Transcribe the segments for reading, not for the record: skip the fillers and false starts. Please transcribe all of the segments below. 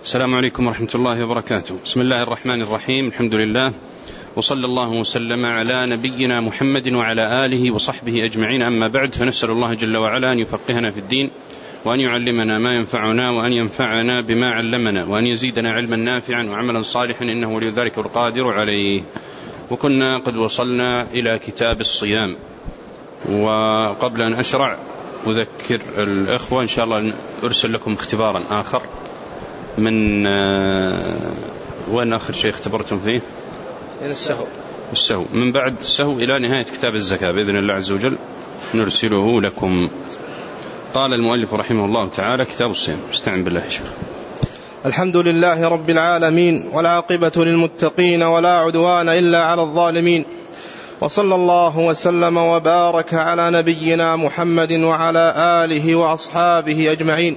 السلام عليكم ورحمة الله وبركاته. بسم الله الرحمن الرحيم. الحمد لله وصلى الله وسلم على نبينا محمد وعلى آله وصحبه أجمعين، أما بعد، فنسأل الله جل وعلا أن يفقهنا في الدين وأن يعلمنا ما ينفعنا وأن ينفعنا بما علمنا وأن يزيدنا علما نافعا وعملا صالحا إنه ولي ذلك القادر عليه. وكنا قد وصلنا إلى كتاب الصيام، وقبل أن أشرع أذكر الأخوة إن شاء الله أرسل لكم اختبارا آخر من وين آخر شيء اختبرتم فيه؟ السهو. من بعد السهو إلى نهاية كتاب الزكاة بإذن الله عز وجل نرسله لكم. قال المؤلف رحمه الله تعالى: كتاب الصيام. استعن بالله يا شيخ. الحمد لله رب العالمين، والعاقبة للمتقين، ولا عدوان إلا على الظالمين، وصلى الله وسلم وبارك على نبينا محمد وعلى آله وأصحابه أجمعين.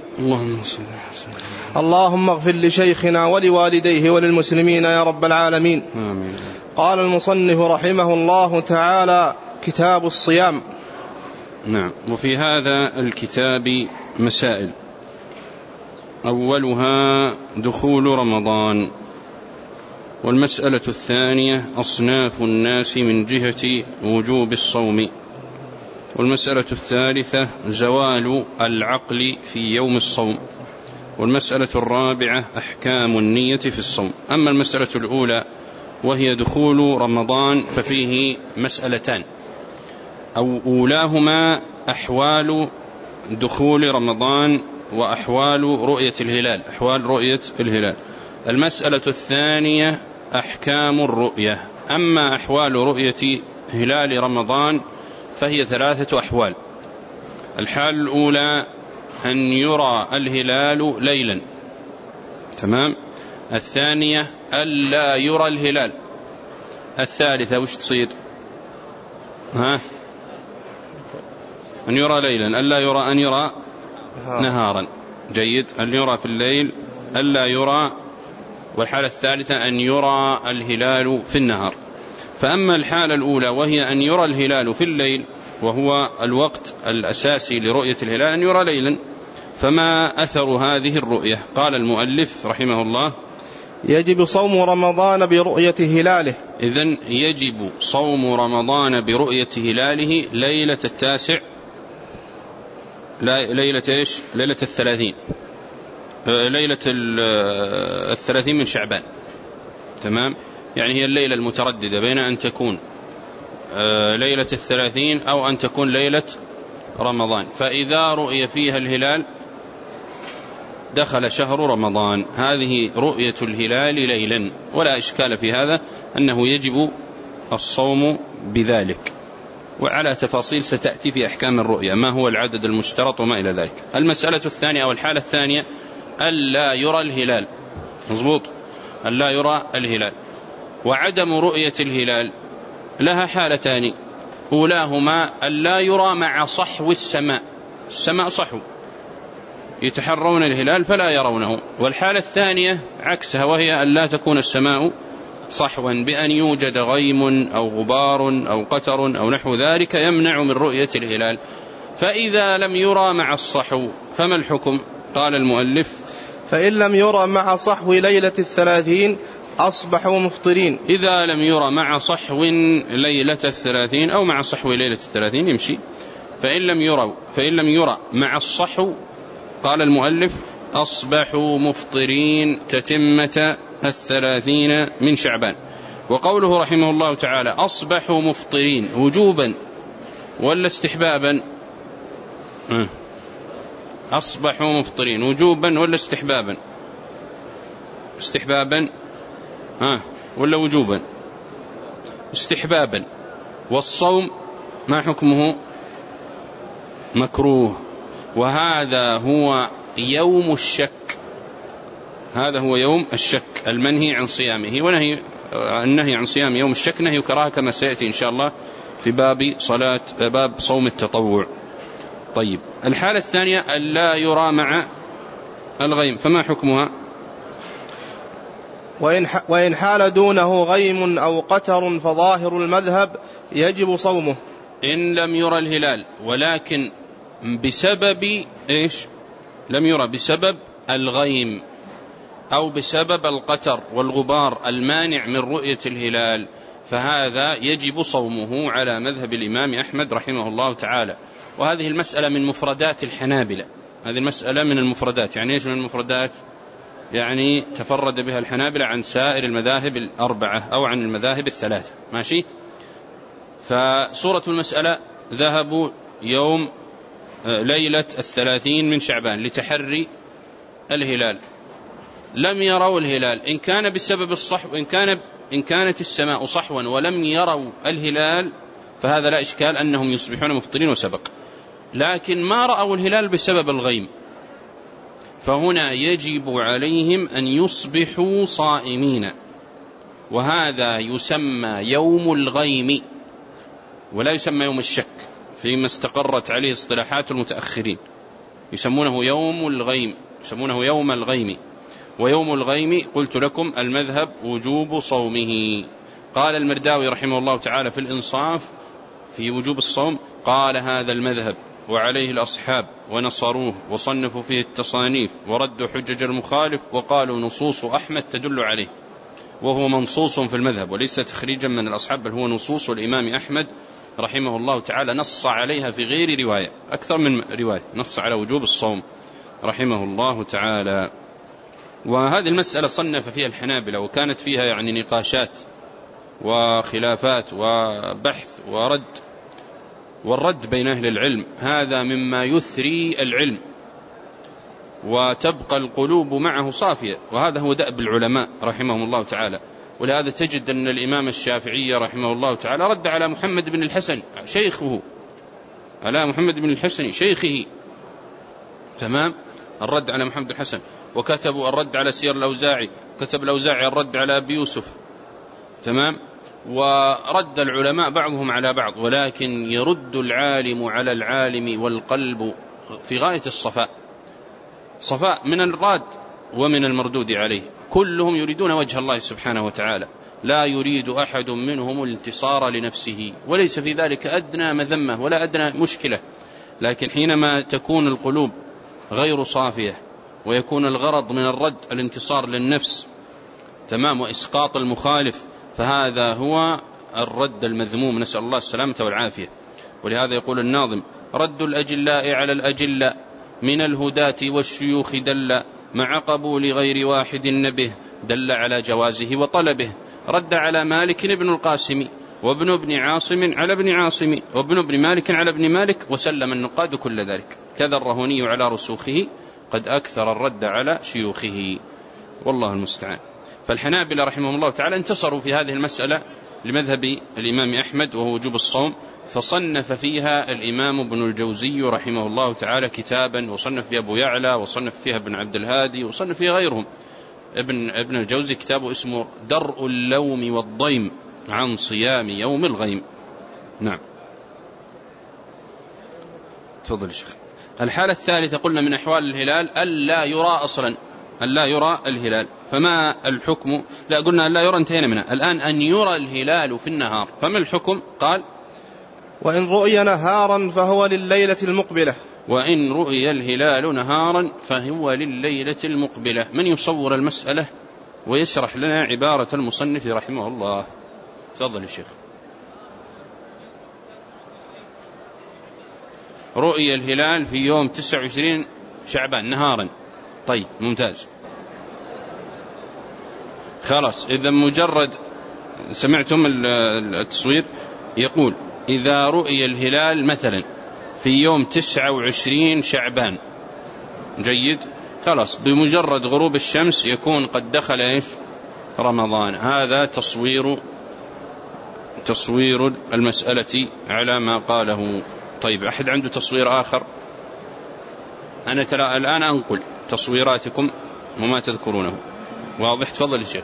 اللهم اغفر لشيخنا ولوالديه وللمسلمين يا رب العالمين. آمين. قال المصنف رحمه الله تعالى: كتاب الصيام. نعم. وفي هذا الكتاب مسائل، أولها دخول رمضان، والمسألة الثانية أصناف الناس من جهة وجوب الصوم، والمسألة الثالثة زوال العقل في يوم الصوم، والمسألة الرابعة أحكام النية في الصوم. أما المسألة الأولى وهي دخول رمضان ففيه مسألتان، أو أولاهما أحوال دخول رمضان وأحوال رؤية الهلال، أحوال رؤية الهلال. المسألة الثانية أحكام الرؤية. أما أحوال رؤية هلال رمضان فهي ثلاثة أحوال. الحال الأولى أن يرى الهلال ليلا، تمام. الثانية ألا يرى الهلال. الثالثة وش تصير؟ أن يرى ليلا، ألا يرى، أن يرى نهارا. جيد. أن يرى في الليل، ألا يرى. والحالة الثالثة أن يرى الهلال في النهار. فأما الحالة الأولى وهي أن يرى الهلال في الليل، وهو الوقت الأساسي لرؤية الهلال، أن يرى ليلا، فما أثر هذه الرؤية؟ قال المؤلف رحمه الله: يجب صوم رمضان برؤية هلاله. إذن يجب صوم رمضان برؤية هلاله ليلة التاسع، ليلة إيش؟ ليلة 30، ليلة 30 من شعبان، تمام. يعني هي الليلة المترددة بين أن تكون ليلة 30 أو أن تكون ليلة رمضان. فإذا رؤية فيها الهلال دخل شهر رمضان. هذه رؤية الهلال ليلا، ولا إشكال في هذا، أنه يجب الصوم بذلك، وعلى تفاصيل ستأتي في أحكام الرؤية، ما هو العدد المشترط وما إلى ذلك. المسألة الثانية أو الحالة الثانية ألا يرى الهلال، مضبوط، ألا يرى الهلال. وعدم رؤية الهلال لها حالتان، أولاهما ألا يرى مع صحو السماء، السماء صحو، يتحرون الهلال فلا يرونه. والحالة الثانية عكسها، وهي ألا تكون السماء صحوا، بأن يوجد غيم أو غبار أو قتر أو نحو ذلك يمنع من رؤية الهلال. فإذا لم يرى مع الصحو فما الحكم؟ قال المؤلف: فإن لم يرى مع صحو ليلة 30 أصبحوا مفطرين. إذا لم يرى مع صحو ليلة 30 أو مع صحو ليلة 30 يمشي. فإن لم يرى مع الصحو، قال المؤلف: أصبحوا مفطرين تتمة 30 من شعبان. وقوله رحمه الله تعالى أصبحوا مفطرين وجوبا ولا استحبابا؟ أصبحوا مفطرين وجوبا ولا استحبابا؟ استحبابا ولا وجوبا؟ استحبابا. والصوم ما حكمه؟ مكروه. وهذا هو يوم الشك، هذا هو يوم الشك المنهي عن صيامه. والنهي عن صيام يوم الشك نهي كراهة، كما سيأتي إن شاء الله في باب صوم التطوع. طيب، الحالة الثانية ألا يرى مع الغيم، فما حكمها؟ وإن حال دونه غيم أو قتر فظاهر المذهب يجب صومه. إن لم يرى الهلال، ولكن بسبب إيش؟ لم يرى بسبب الغيم، أو بسبب القتر والغبار المانع من رؤية الهلال، فهذا يجب صومه على مذهب الإمام أحمد رحمه الله تعالى. وهذه المسألة من مفردات الحنابلة، هذه المسألة من المفردات. يعني إيش من المفردات؟ يعني تفرد بها الحنابلة عن سائر المذاهب الأربعة أو عن المذاهب الثلاثة. ماشي. فصورة المسألة: ذهبوا يوم ليلة 30 من شعبان لتحري الهلال، لم يروا الهلال. إن كان بسبب الصحو، إن كانت السماء صحوا ولم يروا الهلال فهذا لا إشكال أنهم يصبحون مفطرين وسبق. لكن ما رأوا الهلال بسبب الغيم، فهنا يجب عليهم أن يصبحوا صائمين، وهذا يسمى يوم الغيم ولا يسمى يوم الشك فيما استقرت عليه اصطلاحات المتأخرين. يسمونه يوم الغيم، يسمونه يوم الغيم. ويوم الغيم قلت لكم المذهب وجوب صومه. قال المرداوي رحمه الله تعالى في الإنصاف في وجوب الصوم: قال هذا المذهب وعليه الأصحاب ونصروه وصنفوا فيه التصانيف وردوا حجج المخالف وقالوا نصوص أحمد تدل عليه. وهو منصوص في المذهب وليس تخريجا من الأصحاب، بل هو نصوص الإمام أحمد رحمه الله تعالى، نص عليها في غير رواية، أكثر من رواية نص على وجوب الصوم رحمه الله تعالى. وهذه المسألة صنف فيها الحنابلة، وكانت فيها يعني نقاشات وخلافات وبحث ورد، والرد بين أهل العلم هذا مما يثري العلم وتبقى القلوب معه صافية، وهذا هو دأب العلماء رحمهم الله تعالى. ولهذا تجد أن الإمام الشافعي رحمه الله تعالى رد على محمد بن الحسن شيخه، على محمد بن الحسن شيخه، تمام، الرد على محمد بن الحسن. وكتبوا الرد على سير الأوزاعي، كتب الأوزاعي الرد على أبي يوسف، تمام. ورد العلماء بعضهم على بعض، ولكن يرد العالم على العالم والقلب في غاية الصفاء، صفاء من الراد ومن المردود عليه. كلهم يريدون وجه الله سبحانه وتعالى، لا يريد أحد منهم الانتصار لنفسه، وليس في ذلك أدنى مذمة ولا أدنى مشكلة. لكن حينما تكون القلوب غير صافية ويكون الغرض من الرد الانتصار للنفس، تمام، وإسقاط المخالف، فهذا هو الرد المذموم، نسأل الله السلامة والعافية. ولهذا يقول الناظم: رد الأجلاء على الأجلاء من الهداة والشيوخ دل، مع قبول غير واحد نبه دل على جوازه وطلبه. رد على مالك بن القاسم وابن ابن عاصم على ابن عاصم وابن ابن مالك على ابن مالك، وسلم النقاد كل ذلك. كذا الرهوني على رسوخه قد أكثر الرد على شيوخه، والله المستعان. فالحنابلة رحمهم الله تعالى انتصروا في هذه المسألة لمذهب الإمام أحمد وهو وجوب الصوم، فصنف فيها الإمام ابن الجوزي رحمه الله تعالى كتابا، وصنف فيها أبو يعلى، وصنف فيها ابن عبد الهادي، وصنف فيها غيرهم. ابن الجوزي كتابه اسمه درء اللوم والضيم عن صيام يوم الغيم. نعم، تفضل الشيخ. الحالة الثالثة قلنا من أحوال الهلال ألا يرى أصلا، ألا يرى الهلال. فما الحكم؟ لا، قلنا ألا يرى انتهينا منها. الآن أن يرى الهلال في النهار، فما الحكم؟ قال: وإن رؤي نهارا فهو لليلة المقبلة. وإن رؤي الهلال نهارا فهو لليلة المقبلة. من يصور المسألة ويشرح لنا عبارة المصنف رحمه الله؟ تفضل يا شيخ. رؤي الهلال في يوم 29 شعبان نهارا. طيب، ممتاز، خلاص. إذا مجرد سمعتم التصوير، يقول: إذا رؤي الهلال مثلا في يوم 29 شعبان، جيد، خلاص، بمجرد غروب الشمس يكون قد دخل إيش؟ رمضان. هذا تصوير المسألة على ما قاله. طيب، أحد عنده تصوير آخر؟ أنا الآن أنقل تصويراتكم وما تذكرونه، واضح؟ تفضل يا شيخ.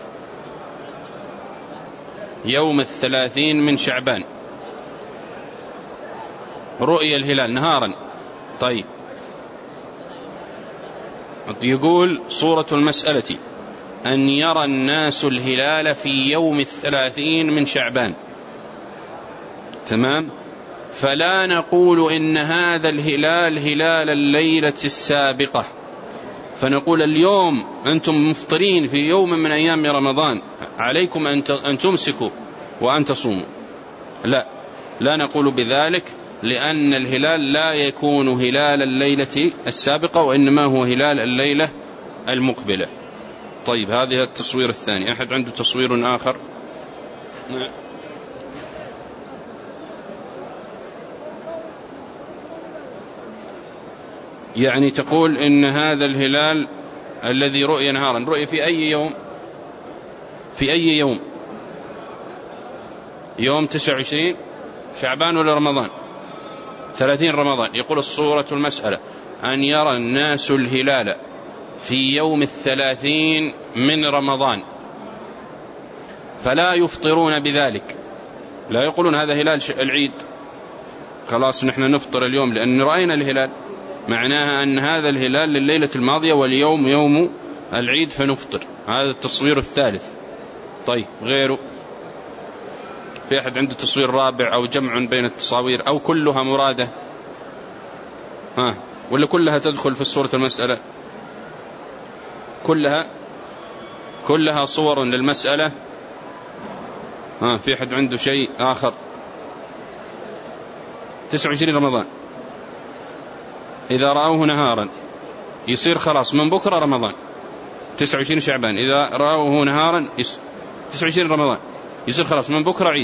يوم 30 من شعبان رؤية الهلال نهارا. طيب، يقول صورة المسألة أن يرى الناس الهلال في يوم 30 من شعبان، تمام، فلا نقول إن هذا الهلال هلال الليلة السابقة، فنقول اليوم أنتم مفطرين في يوم من أيام رمضان، عليكم أن تمسكوا وأن تصوموا. لا نقول بذلك، لأن الهلال لا يكون هلال الليلة السابقة، وإنما هو هلال الليلة المقبلة. طيب، هذه التصوير الثاني. أحد عنده تصوير آخر؟ يعني تقول إن هذا الهلال الذي رؤي نهارا رؤي في أي يوم؟ في أي يوم؟ يوم 29 شعبان ولا رمضان؟ 30 رمضان. يقول الصورة المسألة أن يرى الناس الهلال في يوم 30 من رمضان، فلا يفطرون بذلك، لا يقولون هذا هلال العيد خلاص نحن نفطر اليوم لأن رأينا الهلال، معناها أن هذا الهلال لليلة الماضية واليوم يوم العيد فنفطر. هذا التصوير الثالث. طيب، غيره؟ في أحد عنده تصوير رابع أو جمع بين التصاوير أو كلها مرادة؟ ولا كلها تدخل في الصورة المسألة؟ كلها صور للمسألة. في أحد عنده شيء آخر؟ 29 رمضان إذا رأوه نهارا يصير خلاص من بكرة رمضان. 29 شعبان إذا رأوه نهارا 29 رمضان يصير خلاص من بكرة عيد.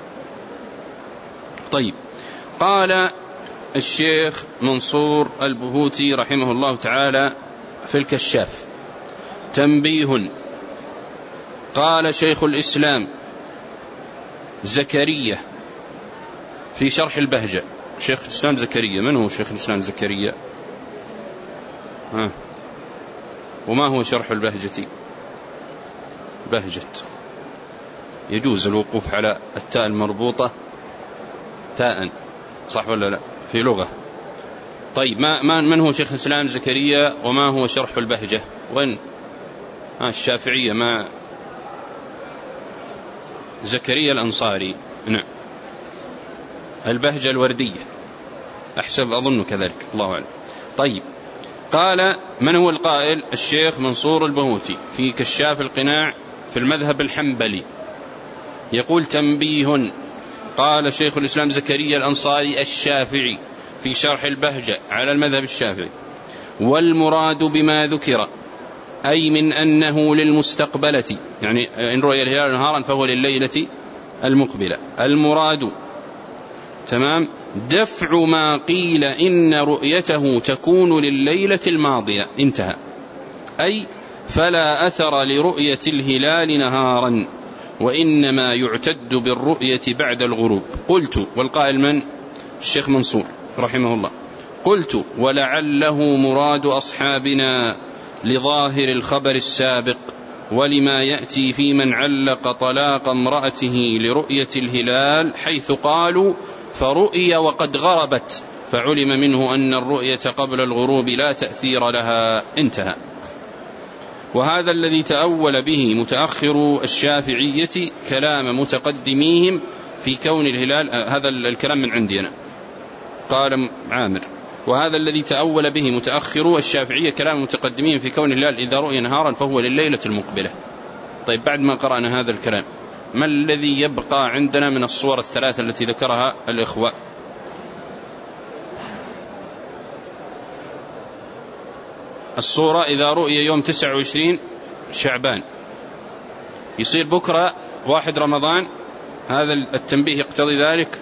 طيب، قال الشيخ منصور البهوتي رحمه الله تعالى في الكشاف: تنبيه. قال شيخ الإسلام زكريا في شرح البهجة. شيخ الإسلام زكريا، من هو شيخ الإسلام زكريا؟ وما هو شرح البهجة؟ بهجة يجوز الوقوف على التاء المربوطة تاء، صح ولا لا في لغة؟ طيب، من هو شيخ الإسلام زكريا وما هو شرح البهجة؟ وين؟ الشافعية، ما زكريا الأنصاري. نعم، البهجة الوردية أحسب، أظن كذلك، الله أعلم. طيب، قال من هو القائل؟ الشيخ منصور البهوتي في كشاف القناع في المذهب الحنبلي، يقول: تنبيه. قال شيخ الإسلام زكريا الأنصاري الشافعي في شرح البهجة على المذهب الشافعي: والمراد بما ذكر أي من أنه للمستقبلة، يعني إن رؤي الهلال نهارا فهو لليلة المقبلة. المراد تمام دفع ما قيل إن رؤيته تكون لليلة الماضية، انتهى. أي فلا أثر لرؤية الهلال نهارا، وإنما يعتد بالرؤية بعد الغروب. قلت، والقائل من؟ الشيخ منصور رحمه الله. قلت: ولعله مراد أصحابنا لظاهر الخبر السابق، ولما يأتي في من علق طلاق امرأته لرؤية الهلال، حيث قالوا: فرؤي وقد غربت، فعلم منه أن الرؤية قبل الغروب لا تأثير لها، انتهى. وهذا الذي تأول به متأخر الشافعية كلام متقدميهم في كون الهلال، هذا الكلام من عندنا، قال عامر: وهذا الذي تأول به متأخر الشافعية كلام متقدمين في كون الهلال إذا رؤي نهارا فهو لليلة المقبلة. طيب، بعد ما قرأنا هذا الكلام، ما الذي يبقى عندنا من الصور الثلاثة التي ذكرها الإخوة؟ الصورة إذا رؤي يوم 29 شعبان يصير بكرة 1 رمضان، هذا التنبيه يقتضي ذلك.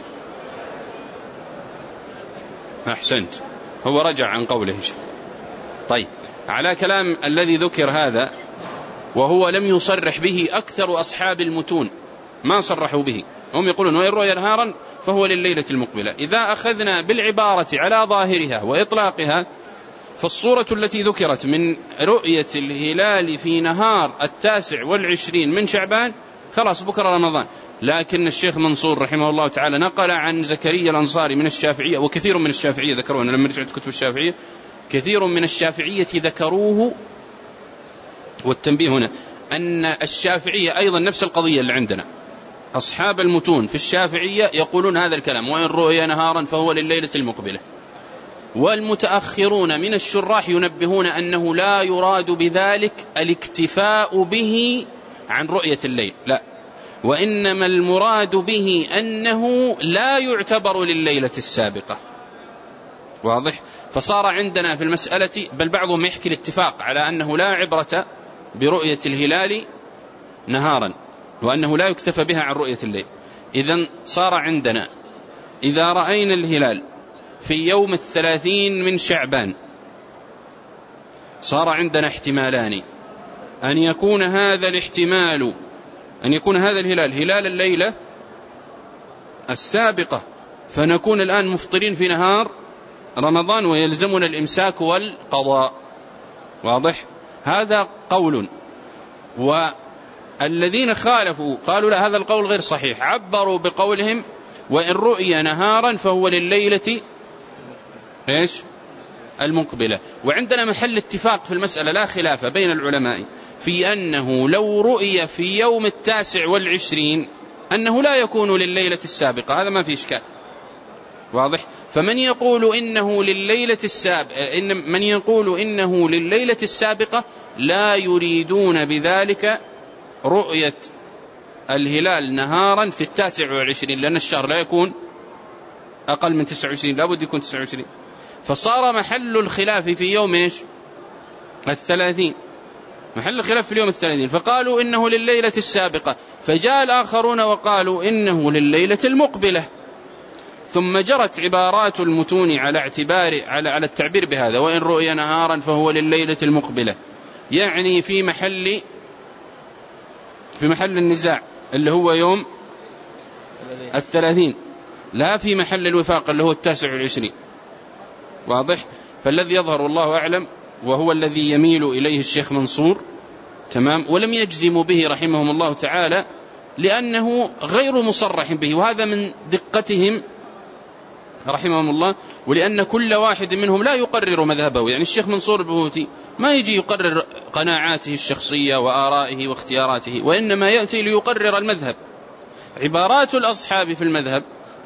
أحسنت، هو رجع عن قوله. طيب، على كلام الذي ذكر هذا، وهو لم يصرح به أكثر أصحاب المتون، ما صرحوا به، هم يقولون وإن رؤي نهارا فهو لليلة المقبلة. إذا أخذنا بالعبارة على ظاهرها وإطلاقها، فالصورة التي ذكرت من رؤية الهلال في نهار 29 من شعبان خلاص بكرة رمضان. لكن الشيخ منصور رحمه الله تعالى نقل عن زكريا الأنصاري من الشافعية، وكثير من الشافعية ذكروه، لما رجعت كتب الشافعية كثير من الشافعية ذكروه. والتنبيه هنا أن الشافعية أيضا نفس القضية اللي عندنا، أصحاب المتون في الشافعية يقولون هذا الكلام: وإن رؤي نهارا فهو لليلة المقبلة. والمتأخرون من الشراح ينبهون أنه لا يراد بذلك الاكتفاء به عن رؤية الليل، لا، وإنما المراد به أنه لا يعتبر لليلة السابقة. واضح؟ فصار عندنا في المسألة، بل بعضهم يحكي الاتفاق على أنه لا عبرة برؤية الهلال نهارا، وأنه لا يكتفى بها عن رؤية الليل. إذن صار عندنا إذا رأينا الهلال في يوم 30 من شعبان، صار عندنا احتمالان: أن يكون هذا الهلال هلال الليلة السابقة، فنكون الآن مفطرين في نهار رمضان ويلزمنا الإمساك والقضاء. واضح؟ هذا قول. والذين خالفوا قالوا لا، هذا القول غير صحيح، عبروا بقولهم: وإن رؤي نهارا فهو لليلة المقبلة. وعندنا محل اتفاق في المسألة لا خلاف بين العلماء في أنه لو رؤي في يوم 29 أنه لا يكون لليلة السابقة، هذا ما في إشكال. واضح؟ فمن يقول إنه لليلة السابقة لا يريدون بذلك رؤية الهلال نهارا في 29، لأن الشهر لا يكون أقل من 29، لا بد يكون 29. فصار محل الخلاف في يوم 30، محل الخلاف في اليوم 30، فقالوا إنه لليلة السابقة، فجاء الآخرون وقالوا إنه لليلة المقبلة. ثم جرت عبارات المتون على التعبير بهذا: وإن رؤي نهارا فهو لليلة المقبلة، يعني في محل النزاع اللي هو يوم 30، لا في محل الوفاق اللي هو 29. واضح؟ فالذي يظهر والله أعلم، وهو الذي يميل إليه الشيخ منصور، تمام، ولم يجزم به رحمهم الله تعالى لأنه غير مصرح به، وهذا من دقتهم رحمهم الله، ولأن كل واحد منهم لا يقرر مذهبه. يعني الشيخ منصور البهوتي ما يجي يقرر قناعاته الشخصية وآرائه واختياراته، وإنما يأتي ليقرر المذهب. عبارات الأصحاب في المذهب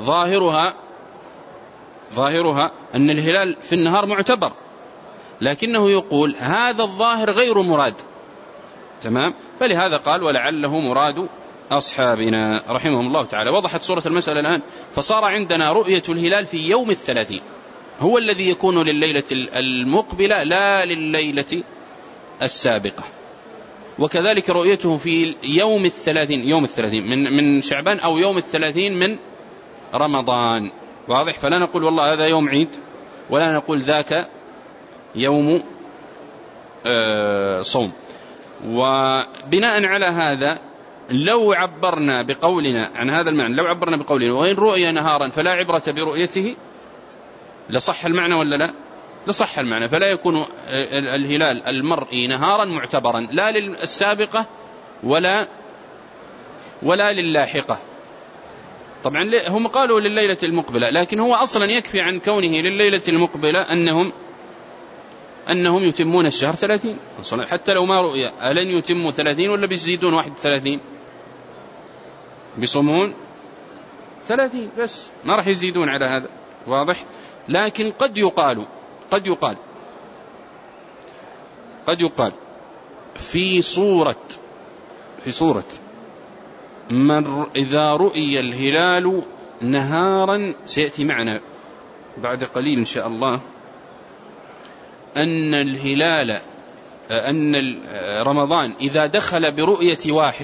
ظاهرها أن الهلال في النهار معتبر، لكنه يقول هذا الظاهر غير مراد، تمام، فلهذا قال: ولعله مراد أصحابنا رحمهم الله تعالى. وضحت صورة المسألة الآن. فصار عندنا رؤية الهلال في يوم 30 هو الذي يكون لليلة المقبلة لا لليلة السابقة، وكذلك رؤيته في يوم 30 من شعبان أو يوم 30 من رمضان. واضح؟ فلا نقول والله هذا يوم عيد، ولا نقول ذاك يوم صوم. وبناء على هذا لو عبرنا بقولنا عن هذا المعنى، لو عبرنا بقولنا وإن رؤي نهارا فلا عبرة برؤيته، لصح المعنى ولا لا؟ لصح المعنى. فلا يكون الهلال المرئي نهارا معتبرا لا للسابقة ولا للاحقة. طبعا هم قالوا لليلة المقبلة، لكن هو أصلا يكفي عن كونه لليلة المقبلة أنهم يتمون الشهر 30 حتى لو ما رؤيا. ألن يتموا 30 ولا بيزيدون 31؟ بيصومون 30 بس، ما راح يزيدون على هذا. واضح؟ لكن قد يقال في صورة من إذا رؤي الهلال نهارا، سيأتي معنا بعد قليل إن شاء الله، أن رمضان إذا دخل برؤية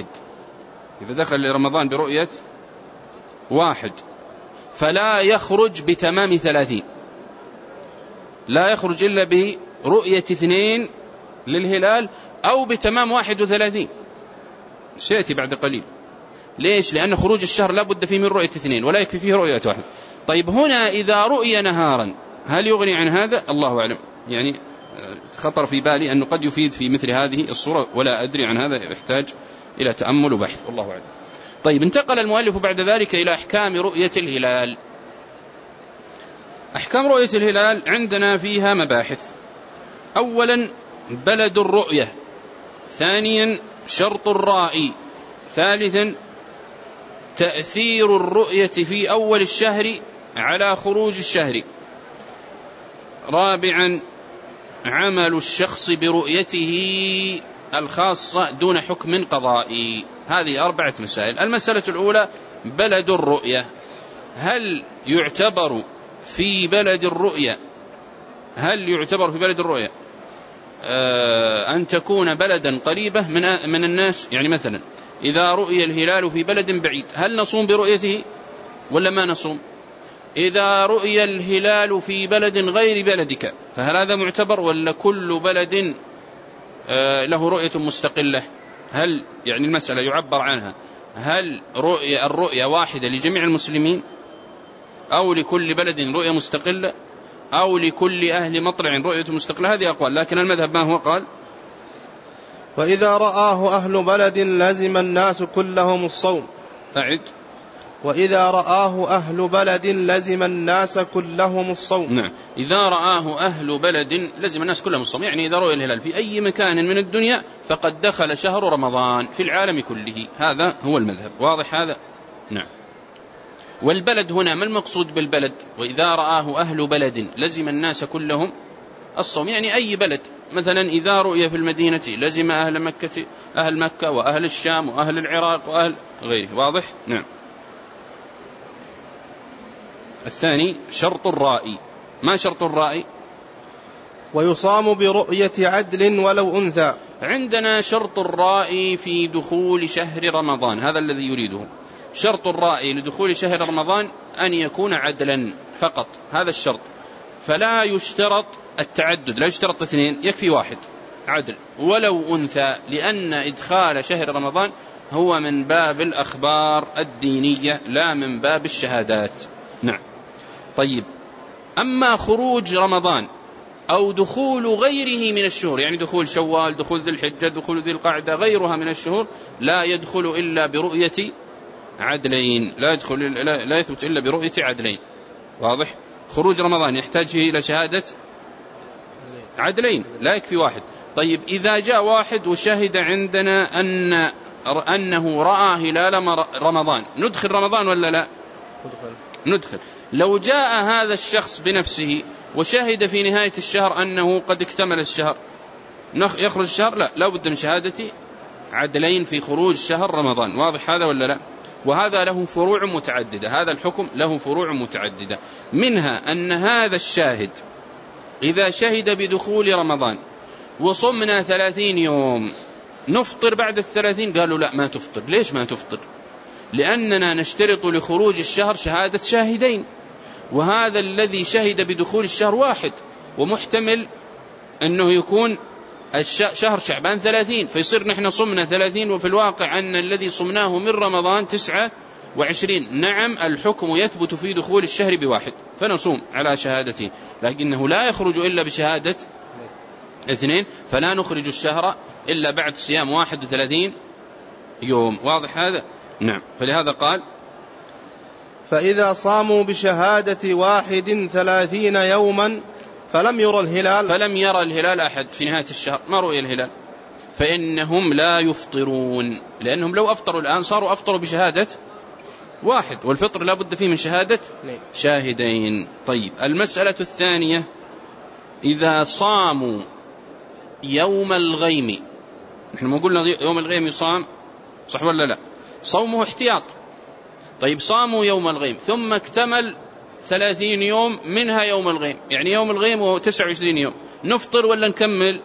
واحد فلا يخرج بتمام 30، لا يخرج إلا برؤية 2 للهلال أو بتمام 31. سيأتي بعد قليل. ليش؟ لأن خروج الشهر لا بد فيه من رؤية 2 ولا يكفي فيه رؤية 1. طيب هنا إذا رؤي نهارا هل يغني عن هذا؟ الله أعلم. يعني خطر في بالي أنه قد يفيد في مثل هذه الصورة، ولا أدري عن هذا، يحتاج إلى تأمل وبحث، الله أعلم. طيب، انتقل المؤلف بعد ذلك إلى أحكام رؤية الهلال. أحكام رؤية الهلال عندنا فيها مباحث. أولا بلد الرؤية، ثانيا شرط الرائي، ثالثا تأثير الرؤية في أول الشهر على خروج الشهر، رابعا عمل الشخص برؤيته الخاصة دون حكم قضائي. هذه 4 مسائل. المسألة الأولى بلد الرؤية. هل يعتبر في بلد الرؤية أن تكون بلدا قريبة من الناس؟ يعني مثلا إذا رؤي الهلال في بلد بعيد هل نصوم برؤيته ولا ما نصوم؟ إذا رؤي الهلال في بلد غير بلدك فهل هذا معتبر ولا كل بلد له رؤية مستقلة؟ هل يعني المسألة يعبر عنها هل الرؤية واحدة لجميع المسلمين أو لكل بلد رؤية مستقلة أو لكل أهل مطلع رؤية مستقلة؟ هذه أقوال، لكن المذهب ما هو؟ قال وإذا رآه أهل بلد لزم الناس كلهم الصوم. أعد. وإذا رآه أهل بلد لزم الناس كلهم الصوم. نعم، إذا رآه أهل بلد لزم الناس كلهم الصوم، يعني إذا رؤي الهلال في أي مكان من الدنيا فقد دخل شهر رمضان في العالم كله. هذا هو المذهب. واضح هذا؟ نعم. والبلد هنا ما المقصود بالبلد؟ وإذا رآه أهل بلد لزم الناس كلهم الصوم، يعني أي بلد. مثلا إذا رؤي في المدينة لزم أهل مكة وأهل الشام وأهل العراق وأهل غيره. واضح؟ نعم. الثاني شرط الرائي. ما شرط الرائي؟ ويصام برؤية عدل ولو أنثى. عندنا شرط الرائي في دخول شهر رمضان، هذا الذي يريده. شرط الرائي لدخول شهر رمضان أن يكون عدلا فقط، هذا الشرط. فلا يشترط التعدد، لا يشترط 2، يكفي 1 عدل ولو أنثى، لأن إدخال شهر رمضان هو من باب الأخبار الدينية لا من باب الشهادات. نعم. طيب، أما خروج رمضان أو دخول غيره من الشهور، يعني دخول شوال، دخول ذي الحجة، دخول ذي القعدة، غيرها من الشهور، لا يدخل إلا برؤية عدلين، لا يثبت إلا برؤية عدلين. واضح؟ خروج رمضان يحتاج فيه إلى شهادة عدلين، لا يكفي 1. طيب، إذا جاء واحد وشهد عندنا أنه رأى هلال رمضان، ندخل رمضان ولا لا؟ ندخل. لو جاء هذا الشخص بنفسه وشهد في نهاية الشهر أنه قد اكتمل الشهر، يخرج الشهر؟ لا بد من شهادة عدلين في خروج شهر رمضان. واضح هذا ولا لا؟ وهذا له فروع متعددة، هذا الحكم له فروع متعددة، منها أن هذا الشاهد إذا شهد بدخول رمضان وصمنا 30 يوم نفطر بعد 30، قالوا لا ما تفطر. ليش ما تفطر؟ لأننا نشترط لخروج الشهر شهادة شاهدين، وهذا الذي شهد بدخول الشهر 1، ومحتمل أنه يكون شهر شعبان 30، فيصير نحن صمنا 30 وفي الواقع أن الذي صمناه من رمضان 29. نعم، الحكم يثبت في دخول الشهر ب1 فنصوم على شهادته، لكنه لا يخرج إلا بشهادة 2، فلا نخرج الشهر إلا بعد صيام 31 يوم. واضح هذا؟ نعم. فلهذا قال فإذا صاموا بشهادة 31 يوما فلم يرى الهلال أحد في نهاية الشهر، ما رؤي الهلال، فإنهم لا يفطرون، لأنهم لو أفطروا الآن صاروا أفطروا بشهادة 1، والفطر لا بد فيه من شهادة شاهدين. طيب، المسألة الثانية إذا صاموا يوم الغيم. نحن ما قلنا يوم الغيم يصام، صح ولا لا؟ صومه احتياط. طيب، صاموا يوم الغيم ثم اكتمل 30 يوم منها يوم الغيم، يعني يوم الغيم هو 29 يوم، نفطر ولا نكمل؟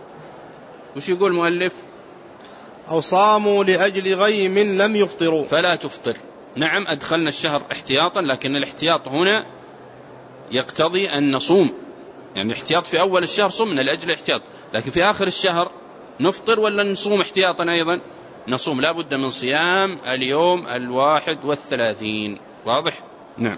وش يقول المؤلف؟ أو صاموا لأجل غيم لم يفطروا فلا تفطر. نعم، أدخلنا الشهر احتياطا، لكن الاحتياط هنا يقتضي أن نصوم، يعني الاحتياط في أول الشهر صمنا لأجل الاحتياط، لكن في آخر الشهر نفطر ولا نصوم احتياطا أيضا؟ نصوم، لا بد من صيام اليوم 31. واضح؟ نعم.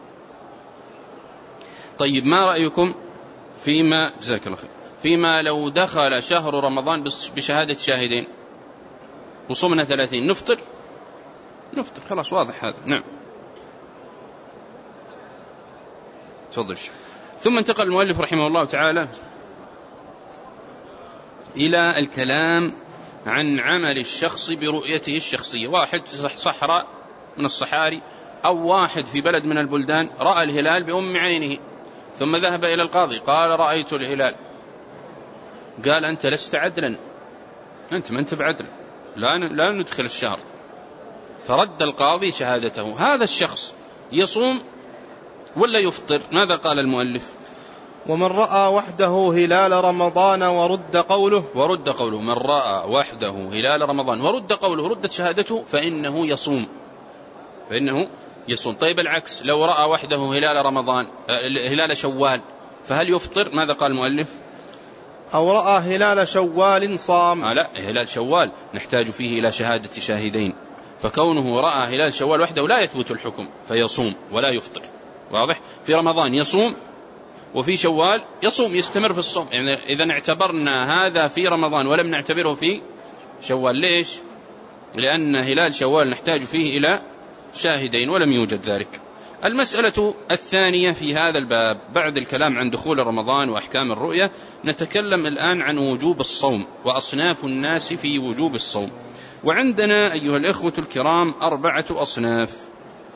طيب، ما رأيكم فيما جزاك الله خير فيما لو دخل شهر رمضان بشهادة شاهدين وصمنا 30، نفطر خلاص. واضح هذا؟ نعم. تفضل. ثم انتقل المؤلف رحمه الله تعالى إلى الكلام عن عمل الشخص برؤيته الشخصية. واحد في صحراء من الصحاري أو واحد في بلد من البلدان رأى الهلال بأم عينه، ثم ذهب إلى القاضي قال رأيت الهلال، قال أنت لست عدلا، أنت ما أنت بعدل، لا ندخل الشهر. فرد القاضي شهادته. هذا الشخص يصوم ولا يفطر؟ ماذا قال المؤلف؟ ومن رأى وحده هلال رمضان ورد قوله من رأى وحده هلال رمضان ورد قوله، ردت شهادته، فإنه يصوم. طيب العكس، لو رأى وحده هلال رمضان هلال شوال فهل يفطر؟ ماذا قال المؤلف؟ أو رأى هلال شوال صام. لا، هلال شوال نحتاج فيه إلى شهادة شاهدين، فكونه رأى هلال شوال وحده لا يثبت الحكم، فيصوم ولا يفطر. واضح؟ في رمضان يصوم، وفي شوال يصوم، يستمر في الصوم. يعني إذا اعتبرنا هذا في رمضان ولم نعتبره في شوال. ليش؟ لأن هلال شوال نحتاج فيه إلى شاهدين ولم يوجد ذلك. المسألة الثانية في هذا الباب بعد الكلام عن دخول رمضان وأحكام الرؤية، نتكلم الآن عن وجوب الصوم وأصناف الناس في وجوب الصوم. وعندنا أيها الإخوة الكرام 4 أصناف،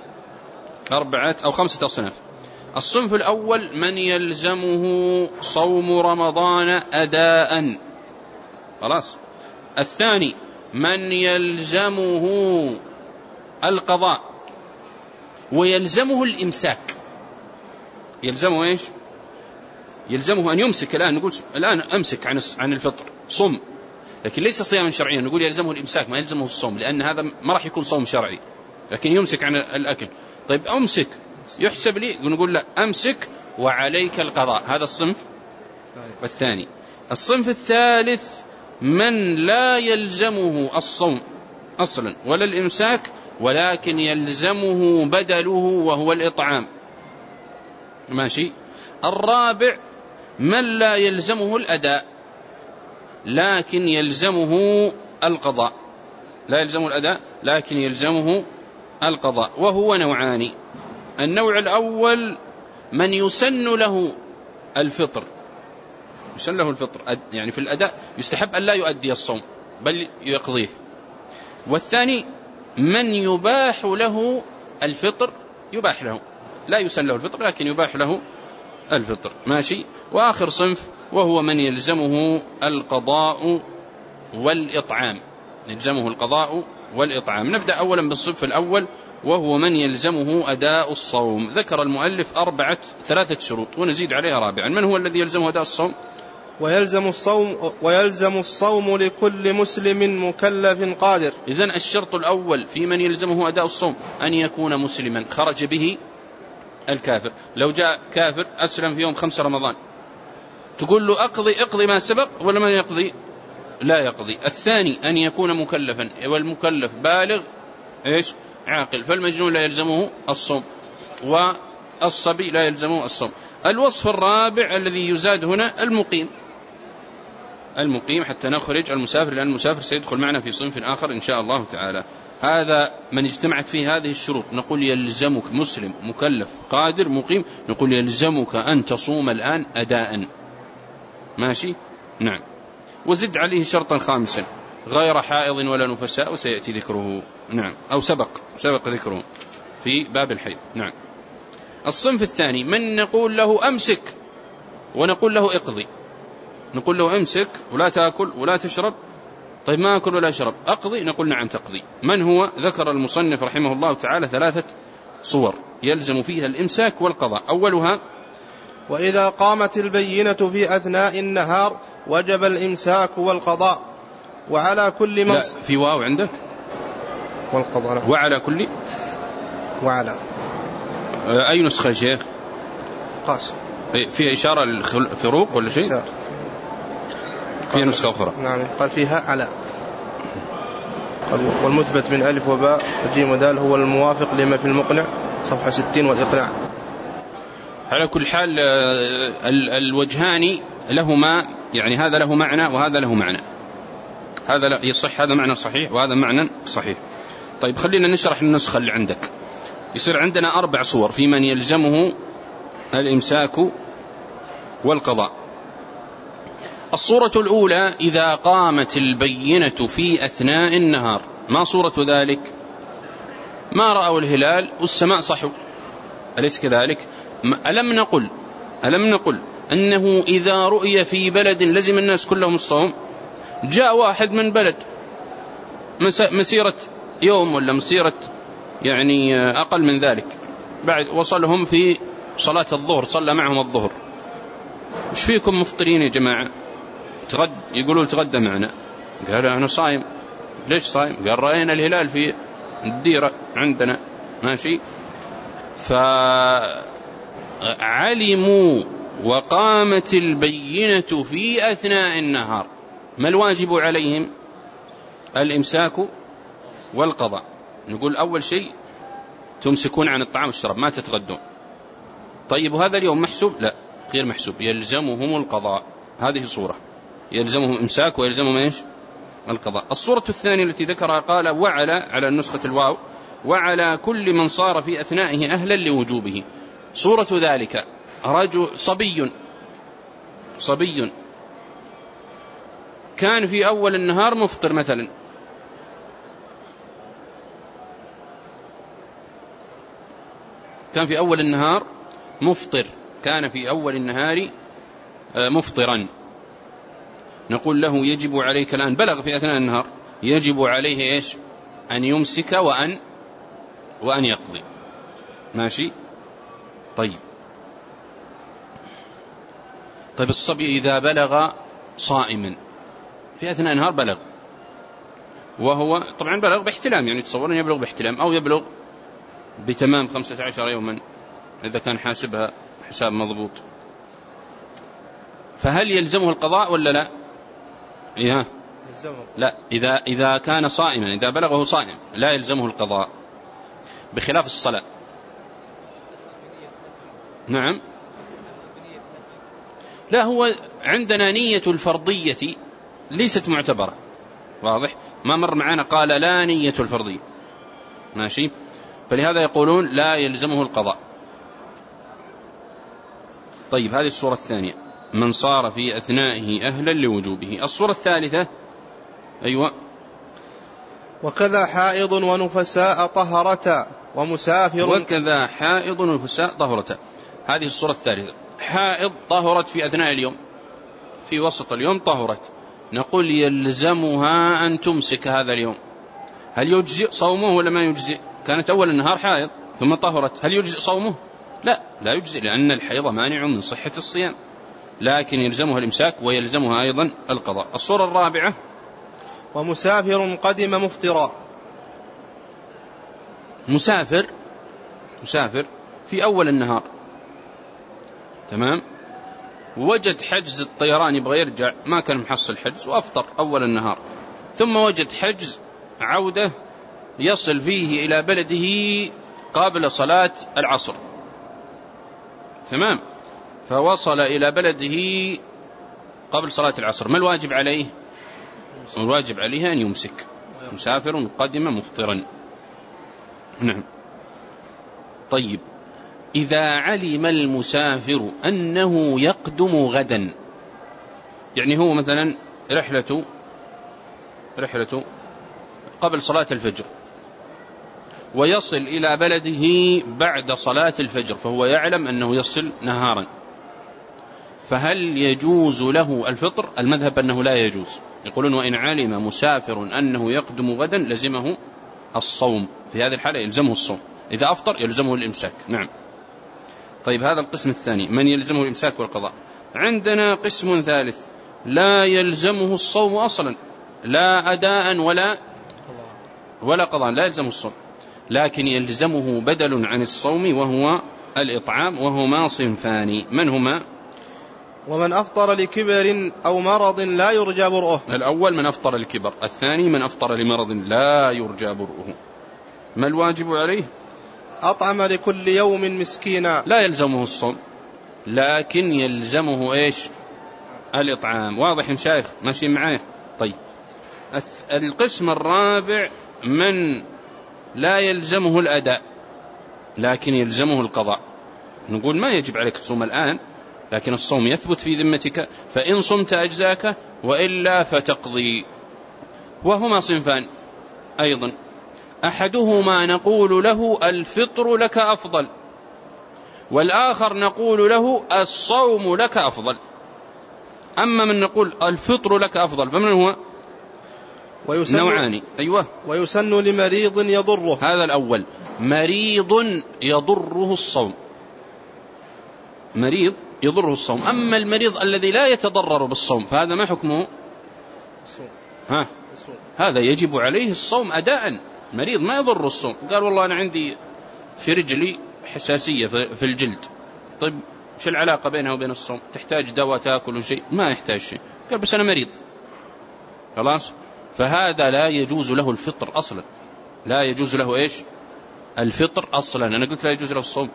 4 أو 5 أصناف. الصنف الأول من يلزمه صوم رمضان أداء، خلاص. الثاني من يلزمه القضاء ويلزمه الإمساك. يلزمه إيش؟ يلزمه أن يمسك. الآن نقول الآن أمسك عن الفطر، صم، لكن ليس صياما شرعيا. نقول يلزمه الإمساك، ما يلزمه الصوم، لأن هذا ما راح يكون صوم شرعي، لكن يمسك عن الأكل. طيب أمسك يحسب لي؟ نقول لا، أمسك وعليك القضاء. هذا الصنف الثاني. الصنف الثالث من لا يلزمه الصوم أصلا ولا الإمساك، ولكن يلزمه بدله وهو الإطعام. ماشي. الرابع من لا يلزمه الأداء لكن يلزمه القضاء، لا يلزمه الأداء لكن يلزمه القضاء، وهو نوعان. النوع الأول من يسن له الفطر، يسن له الفطر، يعني في الأداء يستحب أن لا يؤدي الصوم بل يقضيه. والثاني من يباح له الفطر، يباح له، لا يسن له الفطر لكن يباح له الفطر. ماشي. وآخر صنف وهو من يلزمه القضاء والإطعام، يلزمه القضاء والإطعام. نبدأ أولا بالصنف الأول وهو من يلزمه أداء الصوم. ذكر المؤلف 3 شروط ونزيد عليها رابعا. من هو الذي يلزمه أداء الصوم؟ ويلزم الصوم لكل مسلم مكلف قادر. إذن الشرط الأول في من يلزمه أداء الصوم أن يكون مسلما خرج به الكافر. لو جاء كافر أسلم في يوم 5 رمضان تقول له اقضي ما سبق ولا ما يقضي؟ لا يقضي. الثاني أن يكون مكلفا، والمكلف بالغ إيش؟ عاقل. فالمجنون لا يلزمه الصوم، والصبي لا يلزمه الصوم. الوصف الرابع الذي يزاد هنا المقيم حتى نخرج المسافر، لأن المسافر سيدخل معنا في صنف آخر إن شاء الله تعالى. هذا من اجتمعت فيه هذه الشروط نقول يلزمك مسلم مكلف قادر مقيم، نقول يلزمك أن تصوم الآن أداء. ماشي؟ نعم. وزد عليه شرطا خامسا غير حائض ولا نفساء، وسيأتي ذكره. نعم. أو سبق ذكره في باب الحيض. نعم. الصنف الثاني من نقول له أمسك ونقول له اقضي. نقول له امسك ولا تأكل ولا تشرب. طيب ما أكل ولا أشرب، أقضي؟ نقول نعم تقضي. من هو؟ ذكر المصنف رحمه الله تعالى 3 صور يلزم فيها الإمساك والقضاء. أولها وإذا قامت البينة في أثناء النهار وجب الإمساك والقضاء. وعلى كل لا في واو عندك والقضاء. وعلى كل وعلى أي نسخة يا شيخ؟ قاسم في إشارة للفروق ولا شيء؟ في نسخة أخرى. نعم قال فيها على. والمثبت من ألف وباء وجيم ودال هو الموافق لما في المقنع صفحة 60 والإقناع. على كل حال الوجهان لهما، يعني هذا له معنى وهذا له معنى، هذا يصح، هذا معنى صحيح وهذا معنى صحيح. طيب خلينا نشرح النسخة اللي عندك. يصير عندنا 4 صور في من يلزمه الإمساك والقضاء. الصورة الأولى إذا قامت البينة في أثناء النهار. ما صورة ذلك؟ ما رأوا الهلال والسماء صحو، أليس كذلك؟ ألم نقل ألم نقل أنه إذا رؤي في بلد لزم الناس كلهم الصوم؟ جاء واحد من بلد مسيرة يوم ولا مسيرة يعني أقل من ذلك، بعد وصلهم في صلاة الظهر، صلى معهم الظهر، وش فيكم مفطرين يا جماعة؟ يقولوا تغدى معنا. قال أنا صايم. ليش صايم؟ قال رأينا الهلال في الديرة عندنا. ماشي. فعلموا وقامت البينة في أثناء النهار، ما الواجب عليهم؟ الإمساك والقضاء. نقول أول شيء تمسكون عن الطعام والشراب، ما تتغدون. طيب وهذا اليوم محسوب؟ لا، غير محسوب، يلزمهم القضاء. هذه صورة، يلزمهم إمساك ويلزمهم إيش؟ القضاء. الصورة الثانية التي ذكرها قال على النسخة الواو وعلى كل من صار في أثنائه أهلا لوجوبه. صورة ذلك رجل صبي كان في أول النهار مفطر مثلا، كان في أول النهار مفطرا، نقول له يجب عليك الآن، بلغ في أثناء النهار، يجب عليه إيش؟ أن يمسك وأن يقضي. ماشي. طيب الصبي إذا بلغ صائما في أثناء النهار، بلغ وهو طبعا بلغ باحتلام، يعني تصور أن يبلغ باحتلام أو يبلغ بتمام 15 يوما إذا كان حاسبها حساب مضبوط، فهل يلزمه القضاء ولا لا؟ لا، إذا كان صائما، إذا بلغه صائم لا يلزمه القضاء، بخلاف الصلاة. نعم. لا، هو عندنا نية الفرضية ليست معتبرة، واضح؟ ما مر معنا قال لا نية الفرضية. ماشي. فلهذا يقولون لا يلزمه القضاء. طيب هذه الصورة الثانية، من صار في أثنائه أهلا لوجوبه. الصورة الثالثة أيوة. وكذا حائض ونفساء طهرتا ومسافر. وكذا حائض ونفساء طهرتا، هذه الصورة الثالثة. حائض طهرت في أثناء اليوم، في وسط اليوم طهرت، نقول يلزمها أن تمسك هذا اليوم. هل يجزئ صومه ولا ما يجزئ؟ كانت أول النهار حائض ثم طهرت، هل يجزئ صومه؟ لا يجزئ، لأن الحيض مانع من صحة الصيام، لكن يلزمها الإمساك ويلزمها أيضا القضاء. الصورة الرابعة، ومسافر قدم مفطرا. مسافر في أول النهار، تمام، وجد حجز الطيران يبغى يرجع، ما كان محصل حجز وأفطر أول النهار، ثم وجد حجز عودة يصل فيه إلى بلده قبل صلاة العصر، تمام، فوصل إلى بلده قبل صلاة العصر، ما الواجب عليه؟ الواجب عليه أن يمسك. مسافر قدم مفطرا. نعم. طيب إذا علم المسافر أنه يقدم غدا، يعني هو مثلا رحلته قبل صلاة الفجر ويصل إلى بلده بعد صلاة الفجر، فهو يعلم أنه يصل نهارا، فهل يجوز له الفطر؟ المذهب أنه لا يجوز، يقولون وإن علم مسافر أنه يقدم غدا لزمه الصوم، في هذه الحالة يلزمه الصوم، إذا أفطر يلزمه الإمساك. نعم. طيب هذا القسم الثاني، من يلزمه الإمساك والقضاء. عندنا قسم ثالث، لا يلزمه الصوم أصلا، لا أداء ولا قضاء، لا يلزمه الصوم، لكن يلزمه بدل عن الصوم وهو الإطعام، وهما صنفان، من هما؟ ومن أفطر لكبر أو مرض لا يرجى برؤه. الأول من أفطر لكبر، الثاني من أفطر لمرض لا يرجى برؤه. ما الواجب عليه؟ أطعم لكل يوم مسكينا. لا يلزمه الصوم، لكن يلزمه إيش؟ الإطعام. واضح يا شيخ؟ ماشي معايا؟ طيب القسم الرابع، من لا يلزمه الأداء لكن يلزمه القضاء، نقول ما يجب عليك تصوم الآن، لكن الصوم يثبت في ذمتك، فإن صمت أجزاك وإلا فتقضي. وهما صنفان أيضا، أحدهما نقول له الفطر لك أفضل، والآخر نقول له الصوم لك أفضل. أما من نقول الفطر لك أفضل فمن هو؟ نوعان. أيوة. ويسن لمريض يضره. هذا الأول، مريض يضره الصوم، مريض يضره الصوم. أما المريض الذي لا يتضرر بالصوم فهذا ما حكمه؟ هذا يجب عليه الصوم أداء. مريض ما يضر الصوم، قال والله أنا عندي في رجلي حساسية في الجلد، طيب شو العلاقة بينها وبين الصوم؟ تحتاج دواء تأكل شيء؟ ما يحتاج شيء، قال بس أنا مريض خلاص. فهذا لا يجوز له الفطر أصلا، لا يجوز له إيش؟ الفطر أصلا. أنا قلت لا يجوز له الصوم،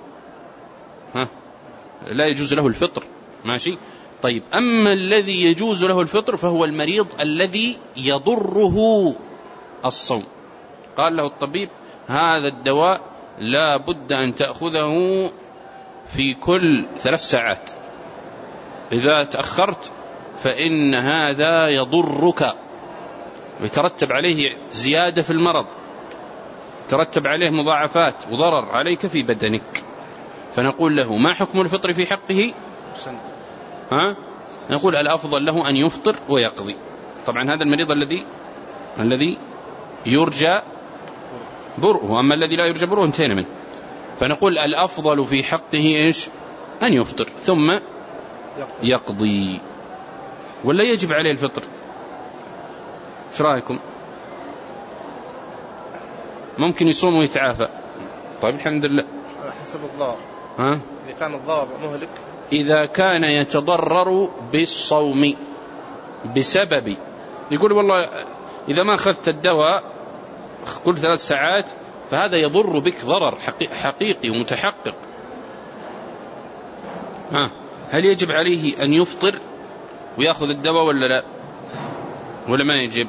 لا يجوز له الفطر، ماشي. طيب أما الذي يجوز له الفطر فهو المريض الذي يضره الصوم. قال له الطبيب هذا الدواء لا بد أن تأخذه في كل 3 ساعات، إذا تأخرت فإن هذا يضرك ويترتب عليه زيادة في المرض، ترتب عليه مضاعفات وضرر عليك في بدنك. فنقول له ما حكم الفطر في حقه؟ نقول الأفضل له أن يفطر ويقضي. طبعا هذا المريض الذي يرجى برؤه، وأما الذي لا يرجى برؤه انتهينا منه. فنقول الأفضل في حقه إيش؟ أن يفطر ثم يقضي. ولا يجب عليه الفطر؟ ايش رايكم؟ ممكن يصوم ويتعافى. طيب الحمد لله على حسب الضرر. إذا كان الضرر مهلك، إذا كان يتضرر بالصوم بسبب، يقول والله إذا ما أخذت الدواء كل 3 ساعات فهذا يضر بك ضرر حقيقي ومتحقق، هل يجب عليه أن يفطر ويأخذ الدواء ولا لا؟ ولا ما يجب؟